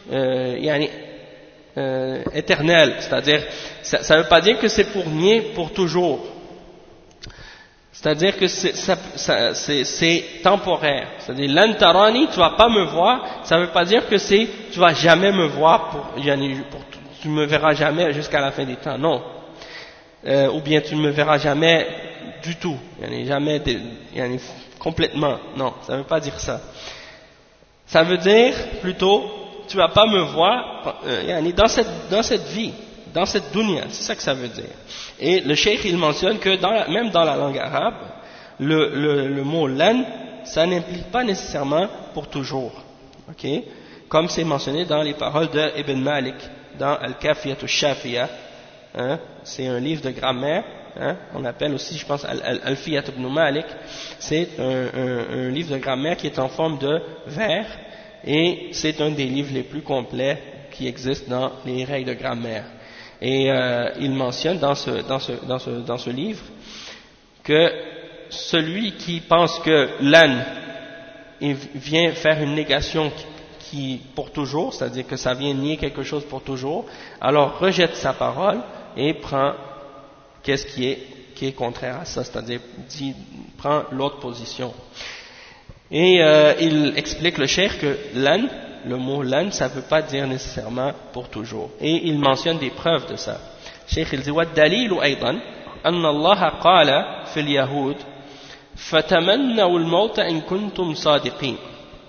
éternel, c'est-à-dire ça ne veut pas dire que c'est pour nier pour toujours, c'est-à-dire que c'est temporaire, c'est-à-dire lan tarani, tu vas pas me voir, ça ne veut pas dire que tu vas jamais me voir tu me verras jamais jusqu'à la fin des temps, non, ou bien tu ne me verras jamais du tout, jamais complètement, non, ça ne veut pas dire ça. Ça veut dire plutôt tu vas pas me voir dans cette vie, dans cette dunya, c'est ça que ça veut dire. Et le cheikh il mentionne que même dans la langue arabe, le mot lan, ça n'implique pas nécessairement pour toujours, comme c'est mentionné dans les paroles de Ibn Malik dans Al-Kafiyat al-Shafiya, c'est un livre de grammaire, on appelle aussi je pense Al-Fiyat ibn Malik, c'est un livre de grammaire qui est en forme de vers et c'est un des livres les plus complets qui existent dans les règles de grammaire. Et il mentionne dans ce livre que celui qui pense que lan vient faire une négation qui pour toujours, c'est-à-dire que ça vient nier quelque chose pour toujours, alors rejette sa parole et prend qu'est-ce qui est contraire à ça, c'est-à-dire prend l'autre position. Et il explique le cheikh que lan, le mot lan, ça ne veut pas dire nécessairement pour toujours. Et il mentionne des preuves de ça. Cheikh il dit وَالدَّلِيلُ أيضا أن الله قال في اليهود فتمنوا الموت إن كنتم صادقين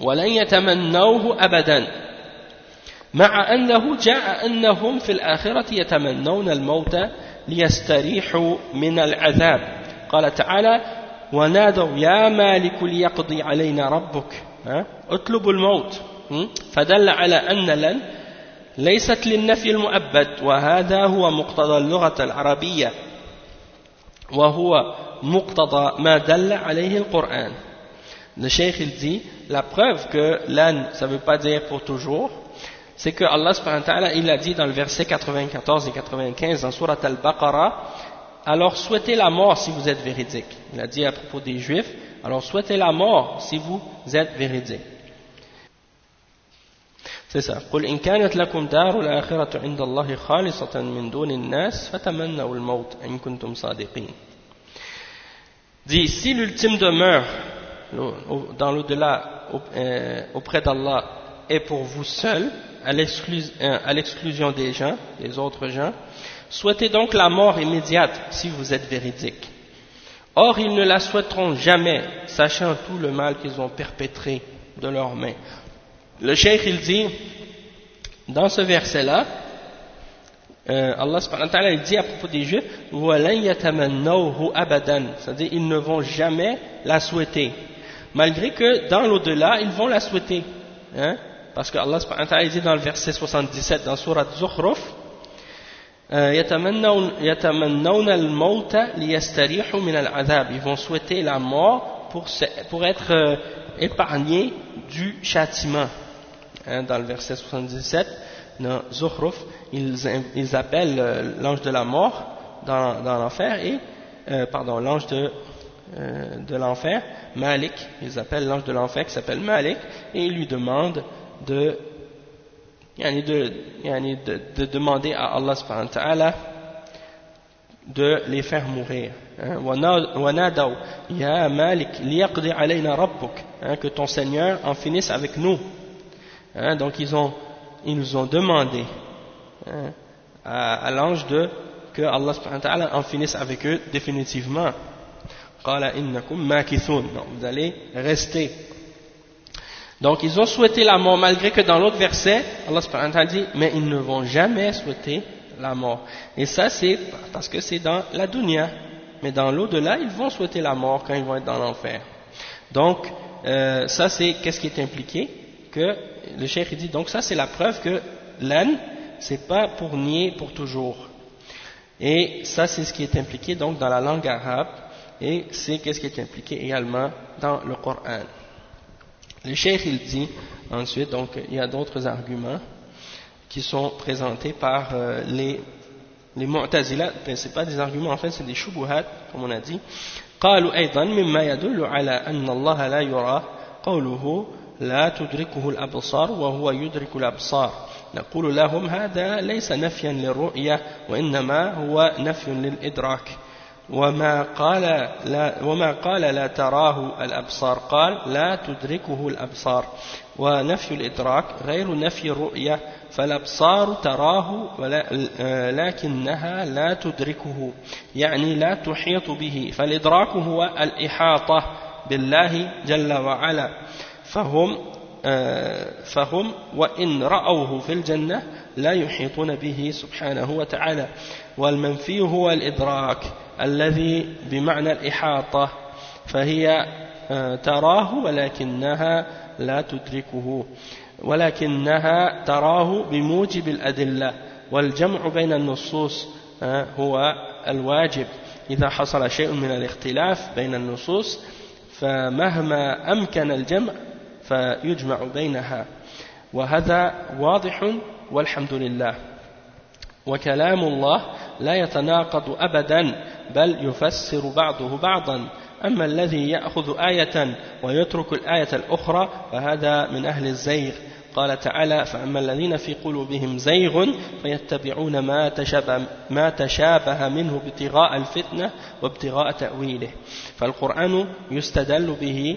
ولن يتمنوه أبدا مع أنه جاء أنهم في الآخرة يتمنون الموت ليستريحوا من العذاب قال تعالى ونادوا يا مالك ليقضي علينا ربك اطلبوا الموت فدل على أن لن ليست للنفي المؤبد وهذا هو مقتضى اللغة العربية وهو مقتضى ما دل عليه القرآن. Le Cheikh il dit la preuve que lan ça veut pas dire pour toujours, c'est que Allah subhanahu wa ta'ala il a dit dans le verset 94 et 95 dans Surat Al-Baqarah, alors souhaitez la mort si vous êtes véridique. Il a dit à propos des Juifs, alors souhaitez la mort si vous êtes véridique. C'est ça. قل إن كانت لكم دار الآخرة عند الله خالصة من دون الناس فتمنوا الموت إن كنتم صادقين. Dit si l'ultime demeure dans l'au-delà auprès d'Allah est pour vous seul, à l'exclusion des gens, des autres gens, souhaitez donc la mort immédiate si vous êtes véridique. Or ils ne la souhaiteront jamais, sachant tout le mal qu'ils ont perpétré de leurs mains. Le cheikh il dit dans ce verset là Allah subhanahu wa ta'ala il dit à propos des Juifs وَلَنْ يَتَمَنَّوْهُ أَبَدًا, c'est-à-dire ils ne vont jamais la souhaiter, malgré que dans l'au-delà ils vont la souhaiter, parce que Allah subhanahu wa ta'ala dit dans le verset 77 dans Surat Zukhruf يَتَمَنَّوْنَ الْمَوْتَ لِيَسْتَرِيحُوا مِنَ الْعَذَابِ, ils vont souhaiter la mort pour être épargnés du châtiment. Dans le verset 77 dans Zukhruf, ils appellent l'ange de la mort dans l'enfer et l'ange de l'enfer Malik, ils appellent l'ange de l'enfer qui s'appelle Malik et ils lui demandent de demander à Allah subhanahu wa ta'ala de les faire mourir. وَنَادَوْا يَا مَالِكْ لِيَقْضِي عَلَيْنَا رَبُّكَ, que ton Seigneur en finisse avec nous. Donc ils nous ont demandé à l'ange que Allah subhanahu wa ta'ala en finisse avec eux définitivement. قَالَ إِنَّكُمْ مَاكِثُونَ, donc vous allez rester. Donc ils ont souhaité la mort, malgré que dans l'autre verset Allah subhanahu wa ta'ala dit mais ils ne vont jamais souhaiter la mort. Et ça c'est parce que c'est dans la dunya, mais dans l'au-delà ils vont souhaiter la mort quand ils vont être dans l'enfer. Donc ça c'est qu'est-ce qui est impliqué, que le cheikh dit donc ça c'est la preuve que l'an c'est pas pour nier pour toujours, et ça c'est ce qui est impliqué donc dans la langue arabe, et c'est qu'est-ce qui est impliqué également dans le Coran. Le cheikh il dit ensuite, donc il y a d'autres arguments qui sont présentés par les Mu'tazila, c'est pas des arguments en fait, c'est des shubuhat comme on a dit. قالوا أيضا مما يدل على أن الله لا يرى قوله لا تدركه الأبصار وهو يدرك الأبصار. نقول لهم هذا ليس نفيا للرؤية وإنما هو نفي للإدراك. وما قال لا تراه الأبصار قال لا تدركه الأبصار. ونفي الإدراك غير نفي الرؤية، فالأبصار تراه لكنها لا تدركه، يعني لا تحيط به، فالإدراك هو الإحاطة بالله جل وعلا. فهم وإن رأوه في الجنة لا يحيطون به سبحانه وتعالى. والمنفي هو الإدراك الذي بمعنى الإحاطة، فهي تراه ولكنها لا تدركه، ولكنها تراه بموجب الأدلة، والجمع بين النصوص هو الواجب. إذا حصل شيء من الاختلاف بين النصوص فمهما أمكن الجمع فيجمع بينها، وهذا واضح والحمد لله. وكلام الله لا يتناقض أبدا بل يفسر بعضه بعضا. أما الذي يأخذ آية ويترك الآية الأخرى فهذا من أهل الزيغ. قال تعالى فأما الذين في قلوبهم زيغ فيتبعون ما تشابه منه ابتغاء الفتنة وابتغاء تأويله. فالقرآن يستدل به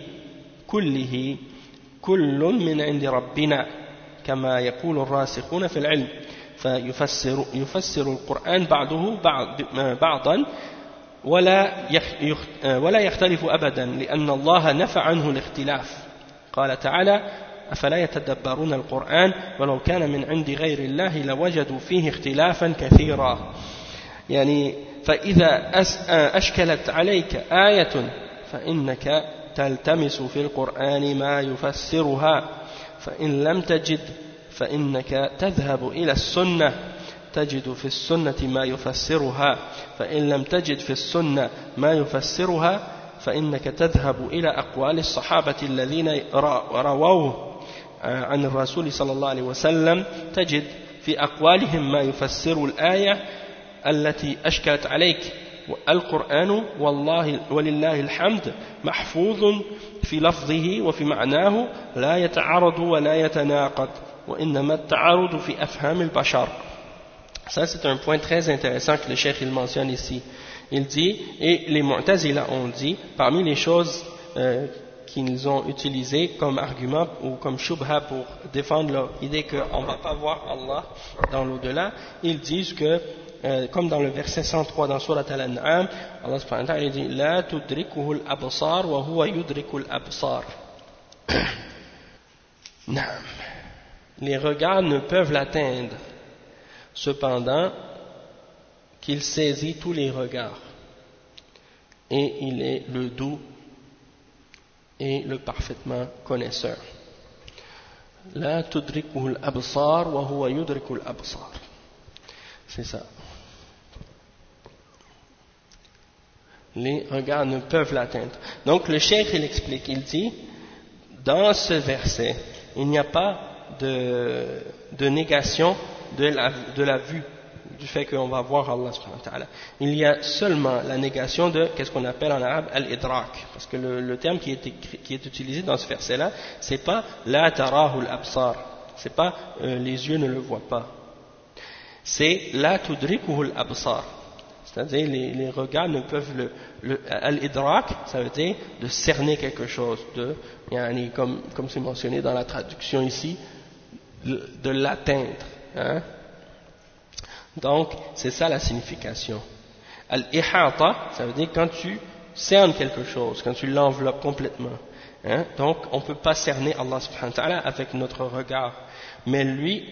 كل من عند ربنا كما يقول الراسخون في العلم، فيفسر القرآن بعضه بعضا ولا يختلف أبدا، لأن الله نفى عنه الاختلاف. قال تعالى أفلا يتدبرون القرآن ولو كان من عند غير الله لوجدوا فيه اختلافا كثيرا يعني فإذا أشكلت عليك آية فإنك تلتمس في القرآن ما يفسرها فإن لم تجد فإنك تذهب إلى السنة تجد في السنة ما يفسرها فإن لم تجد في السنة ما يفسرها فإنك تذهب إلى أقوال الصحابة الذين رووه عن الرسول صلى الله عليه وسلم تجد في أقوالهم ما يفسر الآية التي أشكلت عليك القرآن والله ولله الحمد محفوظ في لفظه وفي معناه لا يتعارض ولا يتناقض وإنما التعارض في أفهام البشر. Ça c'est un point très intéressant que le cheikh il mentionne ici. Il dit, et les Mu'tazila ont dit, parmi les choses qu'ils ont utilisées comme argument ou comme shubha pour défendre leur idée qu'on ne va pas voir Allah dans l'au-delà, ils disent que comme dans le verset 103 dans Surat Al-An'am, Allah subhanahu wa ta'ala dit La tudrikuhu al-absar wa huwa yudriku al-absar. Les regards ne peuvent l'atteindre, cependant qu'il saisit tous les regards, et il est le doux et le parfaitement connaisseur. La tudrikuhu al-absar wa huwa yudriku al-absar. C'est ça. Les regards ne peuvent l'atteindre. Donc le cheikh il explique, il dit, dans ce verset, il n'y a pas de négation de la vue, du fait qu'on va voir Allah subhanahu wa ta'ala. Il y a seulement la négation de qu'est-ce qu'on appelle en arabe al-idrak, parce que le terme qui est utilisé dans ce verset-là, c'est pas la tarahu al-absar, c'est pas les yeux ne le voient pas, c'est la tudrikuhu al-absar. C'est-à-dire les regards ne peuvent al-idrak, ça veut dire de cerner quelque chose, comme c'est mentionné dans la traduction ici, de l'atteindre. Hein? Donc, c'est ça la signification. Al-ihata, ça veut dire quand tu cernes quelque chose, quand tu l'enveloppes complètement. Hein? Donc, on ne peut pas cerner Allah subhanahu wa ta'ala avec notre regard. Mais lui,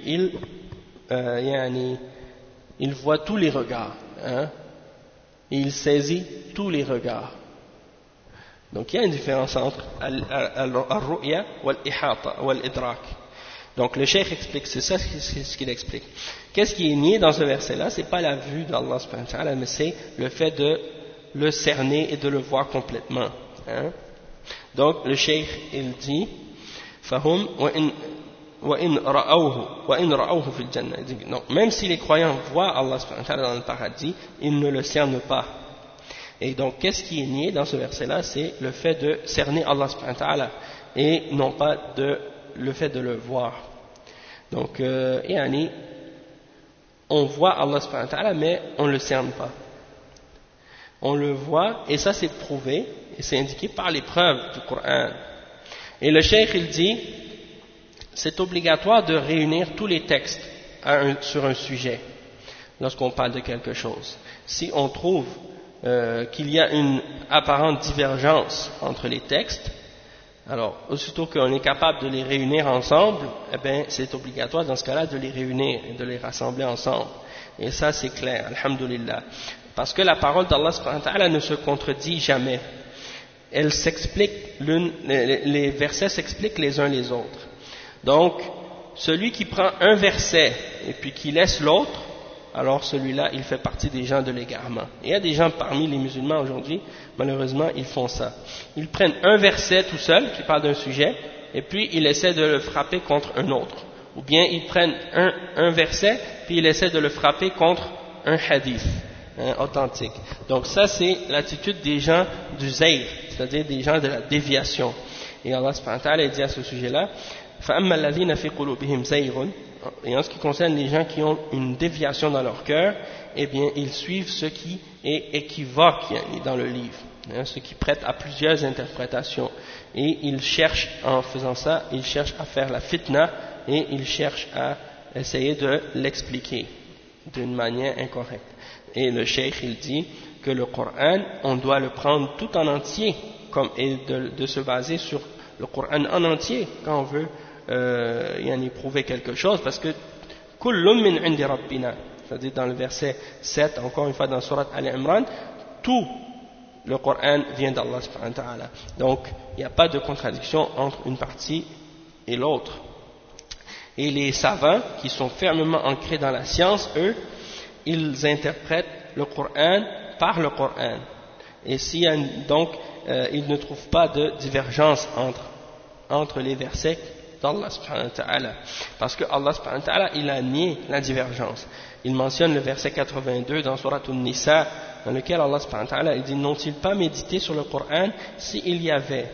il voit tous les regards. Hein? Et il saisit tous les regards. Donc il y a une différence entre al-ru'ya wal-ihata wal-idrak. Donc le cheikh explique, c'est ça ce qu'il explique. Qu'est-ce qui est nié dans ce verset-là? C'est pas la vue d'Allah subhanahu wa ta'ala, mais c'est le fait de le cerner et de le voir complètement. Hein? Donc le cheikh il dit fahum wa in ra'awhu fil jannah. Non, même si les croyants voient Allah subhanahu wa ta'ala dans le paradis, ils ne le cernent pas. Et donc qu'est-ce qui est nié dans ce verset-là? C'est le fait de cerner Allah subhanahu wa ta'ala et non pas le fait de le voir. Donc on voit Allah subhanahu wa ta'ala mais on ne le cerne pas. On le voit et ça c'est prouvé et c'est indiqué par les preuves du Coran. Et le cheikh il dit c'est obligatoire de réunir tous les textes sur un sujet lorsqu'on parle de quelque chose. Si on trouve qu'il y a une apparente divergence entre les textes, alors aussitôt qu'on est capable de les réunir ensemble, eh bien c'est obligatoire dans ce cas-là de les réunir et de les rassembler ensemble. Et ça c'est clair, alhamdulillah. Parce que la parole d'Allah subhanahu wa ta'ala ne se contredit jamais. Elle s'explique, les versets s'expliquent les uns les autres. Donc, celui qui prend un verset et puis qui laisse l'autre, alors celui-là, il fait partie des gens de l'égarement. Il y a des gens parmi les musulmans aujourd'hui, malheureusement, ils font ça. Ils prennent un verset tout seul qui parle d'un sujet, et puis ils essaient de le frapper contre un autre. Ou bien ils prennent un verset, puis ils essaient de le frapper contre un hadith authentique. Donc ça, c'est l'attitude des gens du zayr, c'est-à-dire des gens de la déviation. Et Allah subhanahu wa ta'ala dit à ce sujet-là, فَأَمَّا الَّذِينَ فِي قُلُوبِهِمْ زَيْغٌ. Et en ce qui concerne les gens qui ont une déviation dans leur cœur, eh bien ils suivent ce qui est équivoque dans le livre, ce qui prête à plusieurs interprétations. Et ils cherchent, en faisant ça, ils cherchent à faire la fitna et ils cherchent à essayer de l'expliquer d'une manière incorrecte. Et le cheikh il dit que le Coran, on doit le prendre tout en entier et de se baser sur le Coran en entier quand on veut prouver quelque chose, parce que kullun min indi rabbina, c'est-à-dire dans le verset 7, encore une fois dans Surat Al-Imran, tout le Coran vient d'Allah subhanahu wa ta'ala. Donc il n'y a pas de contradiction entre une partie et l'autre. Et les savants qui sont fermement ancrés dans la science, eux, ils interprètent le Coran par le Coran. Et donc ils ne trouvent pas de divergence entre les versets d'Allah subhanahu wa ta'ala. Parce que Allah subhanahu wa ta'ala, il a nié la divergence. Il mentionne le verset 82 dans Surat An-Nisa, dans lequel Allah subhanahu wa ta'ala, il dit: n'ont-ils pas médité sur le Coran s'il y avait,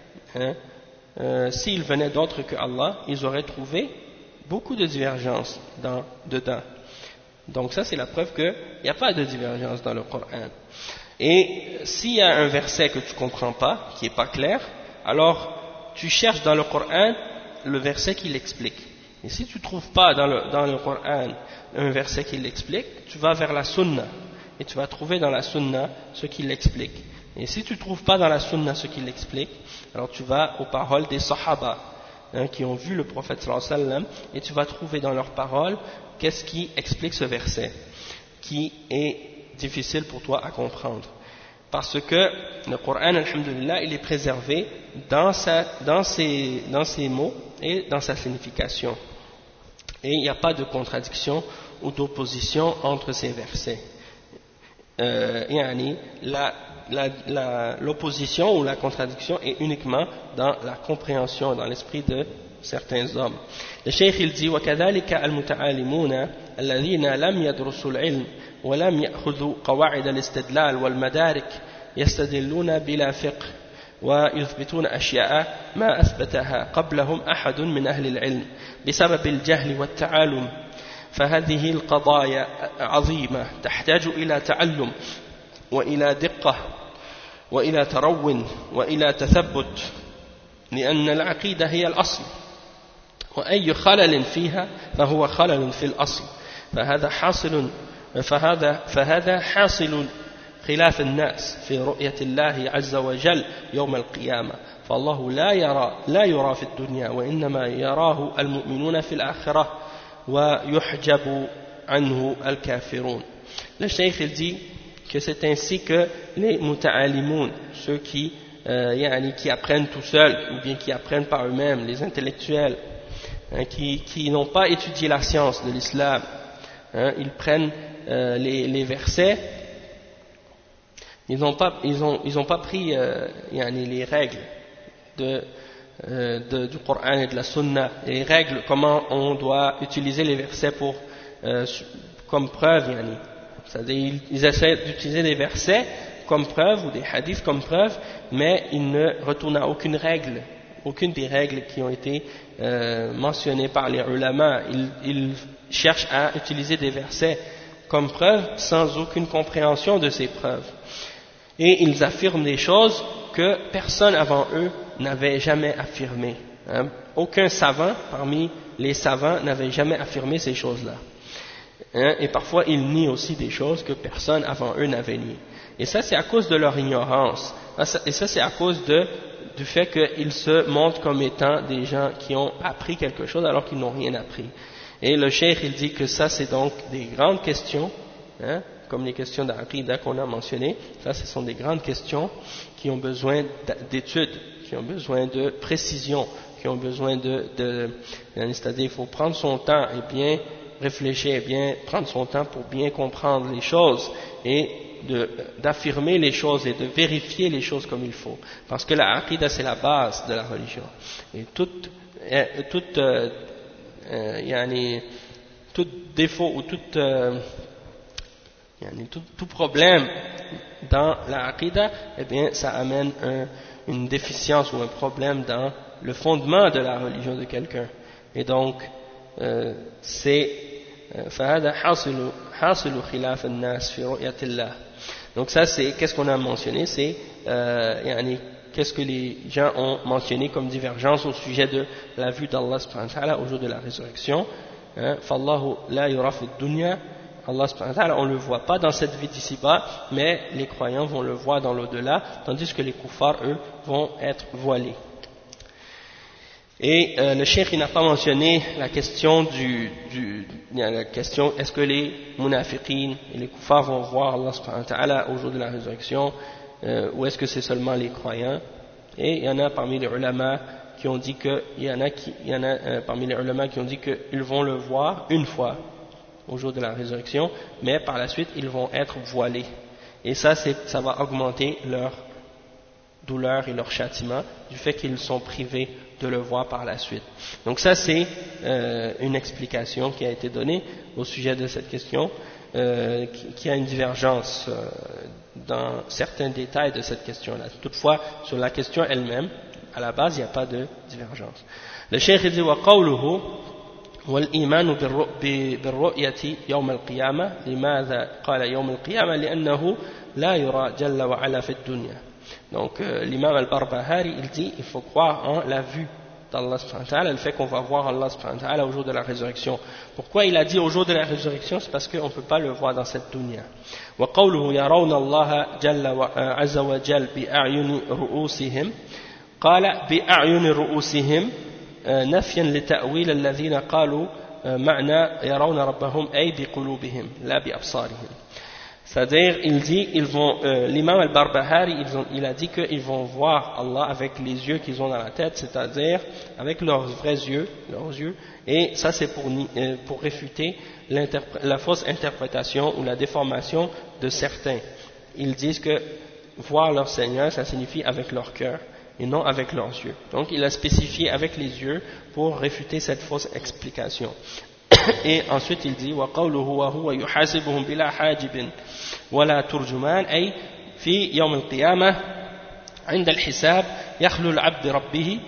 s'il venait d'autres que Allah, ils auraient trouvé beaucoup de divergences dedans. Donc ça, c'est la preuve qu'il n'y a pas de divergence dans le Coran. Et s'il y a un verset que tu ne comprends pas, qui n'est pas clair, alors tu cherches dans le Coran le verset qui l'explique. Et si tu ne trouves pas dans le Coran un verset qui l'explique, tu vas vers la Sunna et tu vas trouver dans la Sunna ce qui l'explique. Et si tu ne trouves pas dans la Sunna ce qui l'explique, alors tu vas aux paroles des Sahaba qui ont vu le prophète sallallahu alayhi wa sallam, et tu vas trouver dans leurs paroles qu'est-ce qui explique ce verset qui est difficile pour toi à comprendre. Parce que le Coran, alhamdulillah, il est préservé dans ses mots et dans sa signification. Et il n'y a pas de contradiction ou d'opposition entre ces versets. L'opposition ou la contradiction est uniquement dans la compréhension, dans l'esprit de certains hommes. Le Cheikh il dit: وَكَذَلِكَ الْمُتَعَالِمُونَ الَّذِينَ لَمْ يَدْرُسُوا الْعِلْمَ ولم يأخذوا قواعد الاستدلال والمدارك يستدلون بلا فقه ويثبتون أشياء ما أثبتها قبلهم أحد من أهل العلم بسبب الجهل والتعالم، فهذه القضايا عظيمة تحتاج إلى تعلم وإلى دقة وإلى ترو وإلى تثبت، لأن العقيدة هي الأصل، وأي خلل فيها فهو خلل في الأصل، فهذا حاصل خلاف الناس في رؤية الله عز وجل يوم القيامة، فالله لا يرى في الدنيا وإنما يراه المؤمنون في الآخرة ويحجب عنه الكافرون. Le Cheikh il dit que c'est ainsi que les muta'alimoun, ceux qui apprennent tout seuls ou bien qui apprennent par eux-mêmes, les intellectuels qui n'ont pas étudié la science de l'islam, ils prennent les versets, ils n'ont pas pris les règles du Coran et de la Sunna, les règles comment on doit utiliser les versets comme preuve, c'est-à-dire ils essaient d'utiliser des versets comme preuve ou des hadiths comme preuve, mais ils ne retournent à aucune des règles qui ont été mentionnées par les ulama. Ils cherchent à utiliser des versets comme preuve sans aucune compréhension de ces preuves. Et ils affirment des choses que personne avant eux n'avait jamais affirmées. Aucun savant parmi les savants n'avait jamais affirmé ces choses-là. Et parfois ils nient aussi des choses que personne avant eux n'avait niées. Et ça c'est à cause de leur ignorance. Et ça c'est à cause du fait qu'ils se montrent comme étant des gens qui ont appris quelque chose alors qu'ils n'ont rien appris. Et le cheikh il dit que ça c'est donc des grandes questions, comme les questions d'Aqida qu'on a mentionnées. Ça ce sont des grandes questions qui ont besoin d'études, qui ont besoin de précision, qui ont besoin c'est-à-dire il faut prendre son temps et bien réfléchir, et bien prendre son temps pour bien comprendre les choses et d'affirmer les choses et de vérifier les choses comme il faut, parce que la aqida c'est la base de la religion, et tout défaut ou tout problème dans la aqida, eh bien ça amène une déficience ou un problème dans le fondement de la religion de quelqu'un. Et donc فهذا حاصل خلاف الناس في رؤية الله. Donc ça c'est, qu'est-ce qu'on a mentionné, c'est qu'est-ce que les gens ont mentionné comme divergence au sujet de la vue d'Allah subhanahu wa ta'ala au jour de la résurrection. فالله لا يرى في الدنيا, Allah subhanahu wa ta'ala on ne le voit pas dans cette vie d'ici-bas, mais les croyants vont le voir dans l'au-delà, tandis que les kuffars eux vont être voilés. Et le cheikh n'a pas mentionné la question la question est-ce que les munafiqin et les kuffars vont voir Allah subhanahu wa ta'ala au jour de la résurrection, ou est-ce que c'est seulement les croyants. Et il y en a parmi les ulama qui ont dit que parmi les ulama qui ont dit qu'ils vont le voir une fois au jour de la résurrection, mais par la suite ils vont être voilés, et ça va augmenter leur douleur et leur châtiment du fait qu'ils sont privés de le voir par la suite. Donc ça c'est une explication qui a été donnée au sujet de cette question, qui a une divergence dans certains détails de cette question-là. Toutefois, sur la question elle-même, à la base, il n'y a pas de divergence. Le cheikh dit وقوله والإيمان بالرؤية يوم القيامة. لماذا قال يوم القيامة؟ لأنه لا يرى جل وعلا في الدنيا. Donc l'imam al-Barbahari, il dit il faut croire en la vue d'Allah subhanahu wa ta'ala, le fait qu'on va voir Allah subhanahu wa ta'ala au jour de la résurrection. Pourquoi il a dit au jour de la résurrection? C'est parce qu'on ne peut pas le voir dans cette dunya. وقوله يرون الله جل عز وجل بأعين رؤوسهم. قال بأعين رؤوسهم نفيا لتأويل الذين قالوا معنى يرون ربهم أي بقلوبهم لا بأبصارهم. C'est-à-dire, il dit, l'imam al-Barbahari, il a dit qu'ils vont voir Allah avec les yeux qu'ils ont dans la tête, c'est-à-dire avec leurs vrais yeux, et ça c'est pour réfuter la fausse interprétation ou la déformation de certains. Ils disent que voir leur Seigneur, ça signifie avec leur cœur et non avec leurs yeux. Donc il a spécifié avec les yeux pour réfuter cette fausse explication. Et ensuite il dit وقوله وهو يحاسبهم بلا حاجب ولا ترجمان أي في يوم القيامة عند الحساب يخلو العبد ربه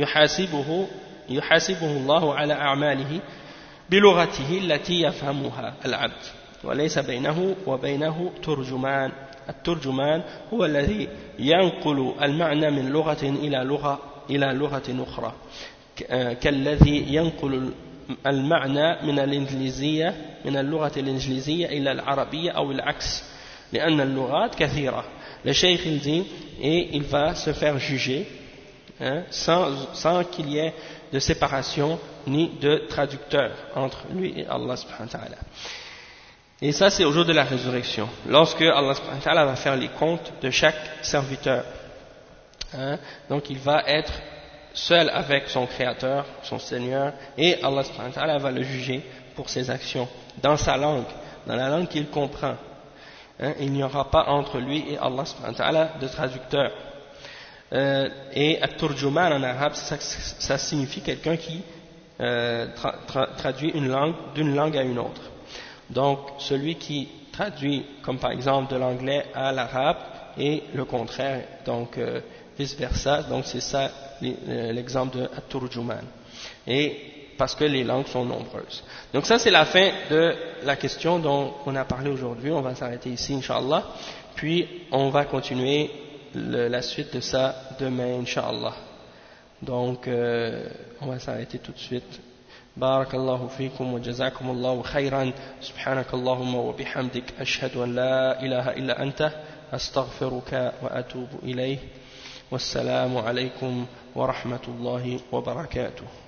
يحاسبه الله على أعماله بلغته التي يفهمها العبد وليس بينه وبينه ترجمان. الترجمان هو الذي ينقل المعنى من لغة إلى لغة أخرى كالذي ينقل المعنى من اللغة الإنجليزية إلى العربية أو العكس لأن اللغات كثيرة. Le cheikh il dit, et il va se faire juger sans qu'il y ait de séparation ni de traducteur entre lui et Allah subhanahu wa ta'ala. Et ça c'est au jour de la résurrection, lorsque Allah subhanahu wa ta'ala va faire les comptes de chaque serviteur. Donc il va être seul avec son créateur, son Seigneur, et Allah subhanahu wa ta'ala va le juger pour ses actions, dans sa langue, dans la langue qu'il comprend. Il n'y aura pas entre lui et Allah subhanahu wa ta'ala de traducteur. Et at-turjuman en arabe, ça signifie quelqu'un qui traduit une langue d'une langue à une autre. Donc celui qui traduit, comme par exemple de l'anglais à l'arabe, et le contraire, donc vice versa, donc c'est ça l'exemple de at-turjuman, et parce que les langues sont nombreuses. Donc ça c'est la fin de la question dont on a parlé aujourd'hui. On va s'arrêter ici Inch'Allah, puis on va continuer la suite de ça demain Inch'Allah. Donc on va s'arrêter tout de suite. Barakallahu fikum wa jazakumullahu khayran. Subhanakallahumma wa bihamdik ashhadu an la ilaha illa anta astaghfiruka wa atubu ilayh. Wassalamu alaykum wa rahmatullahi wa barakatuh.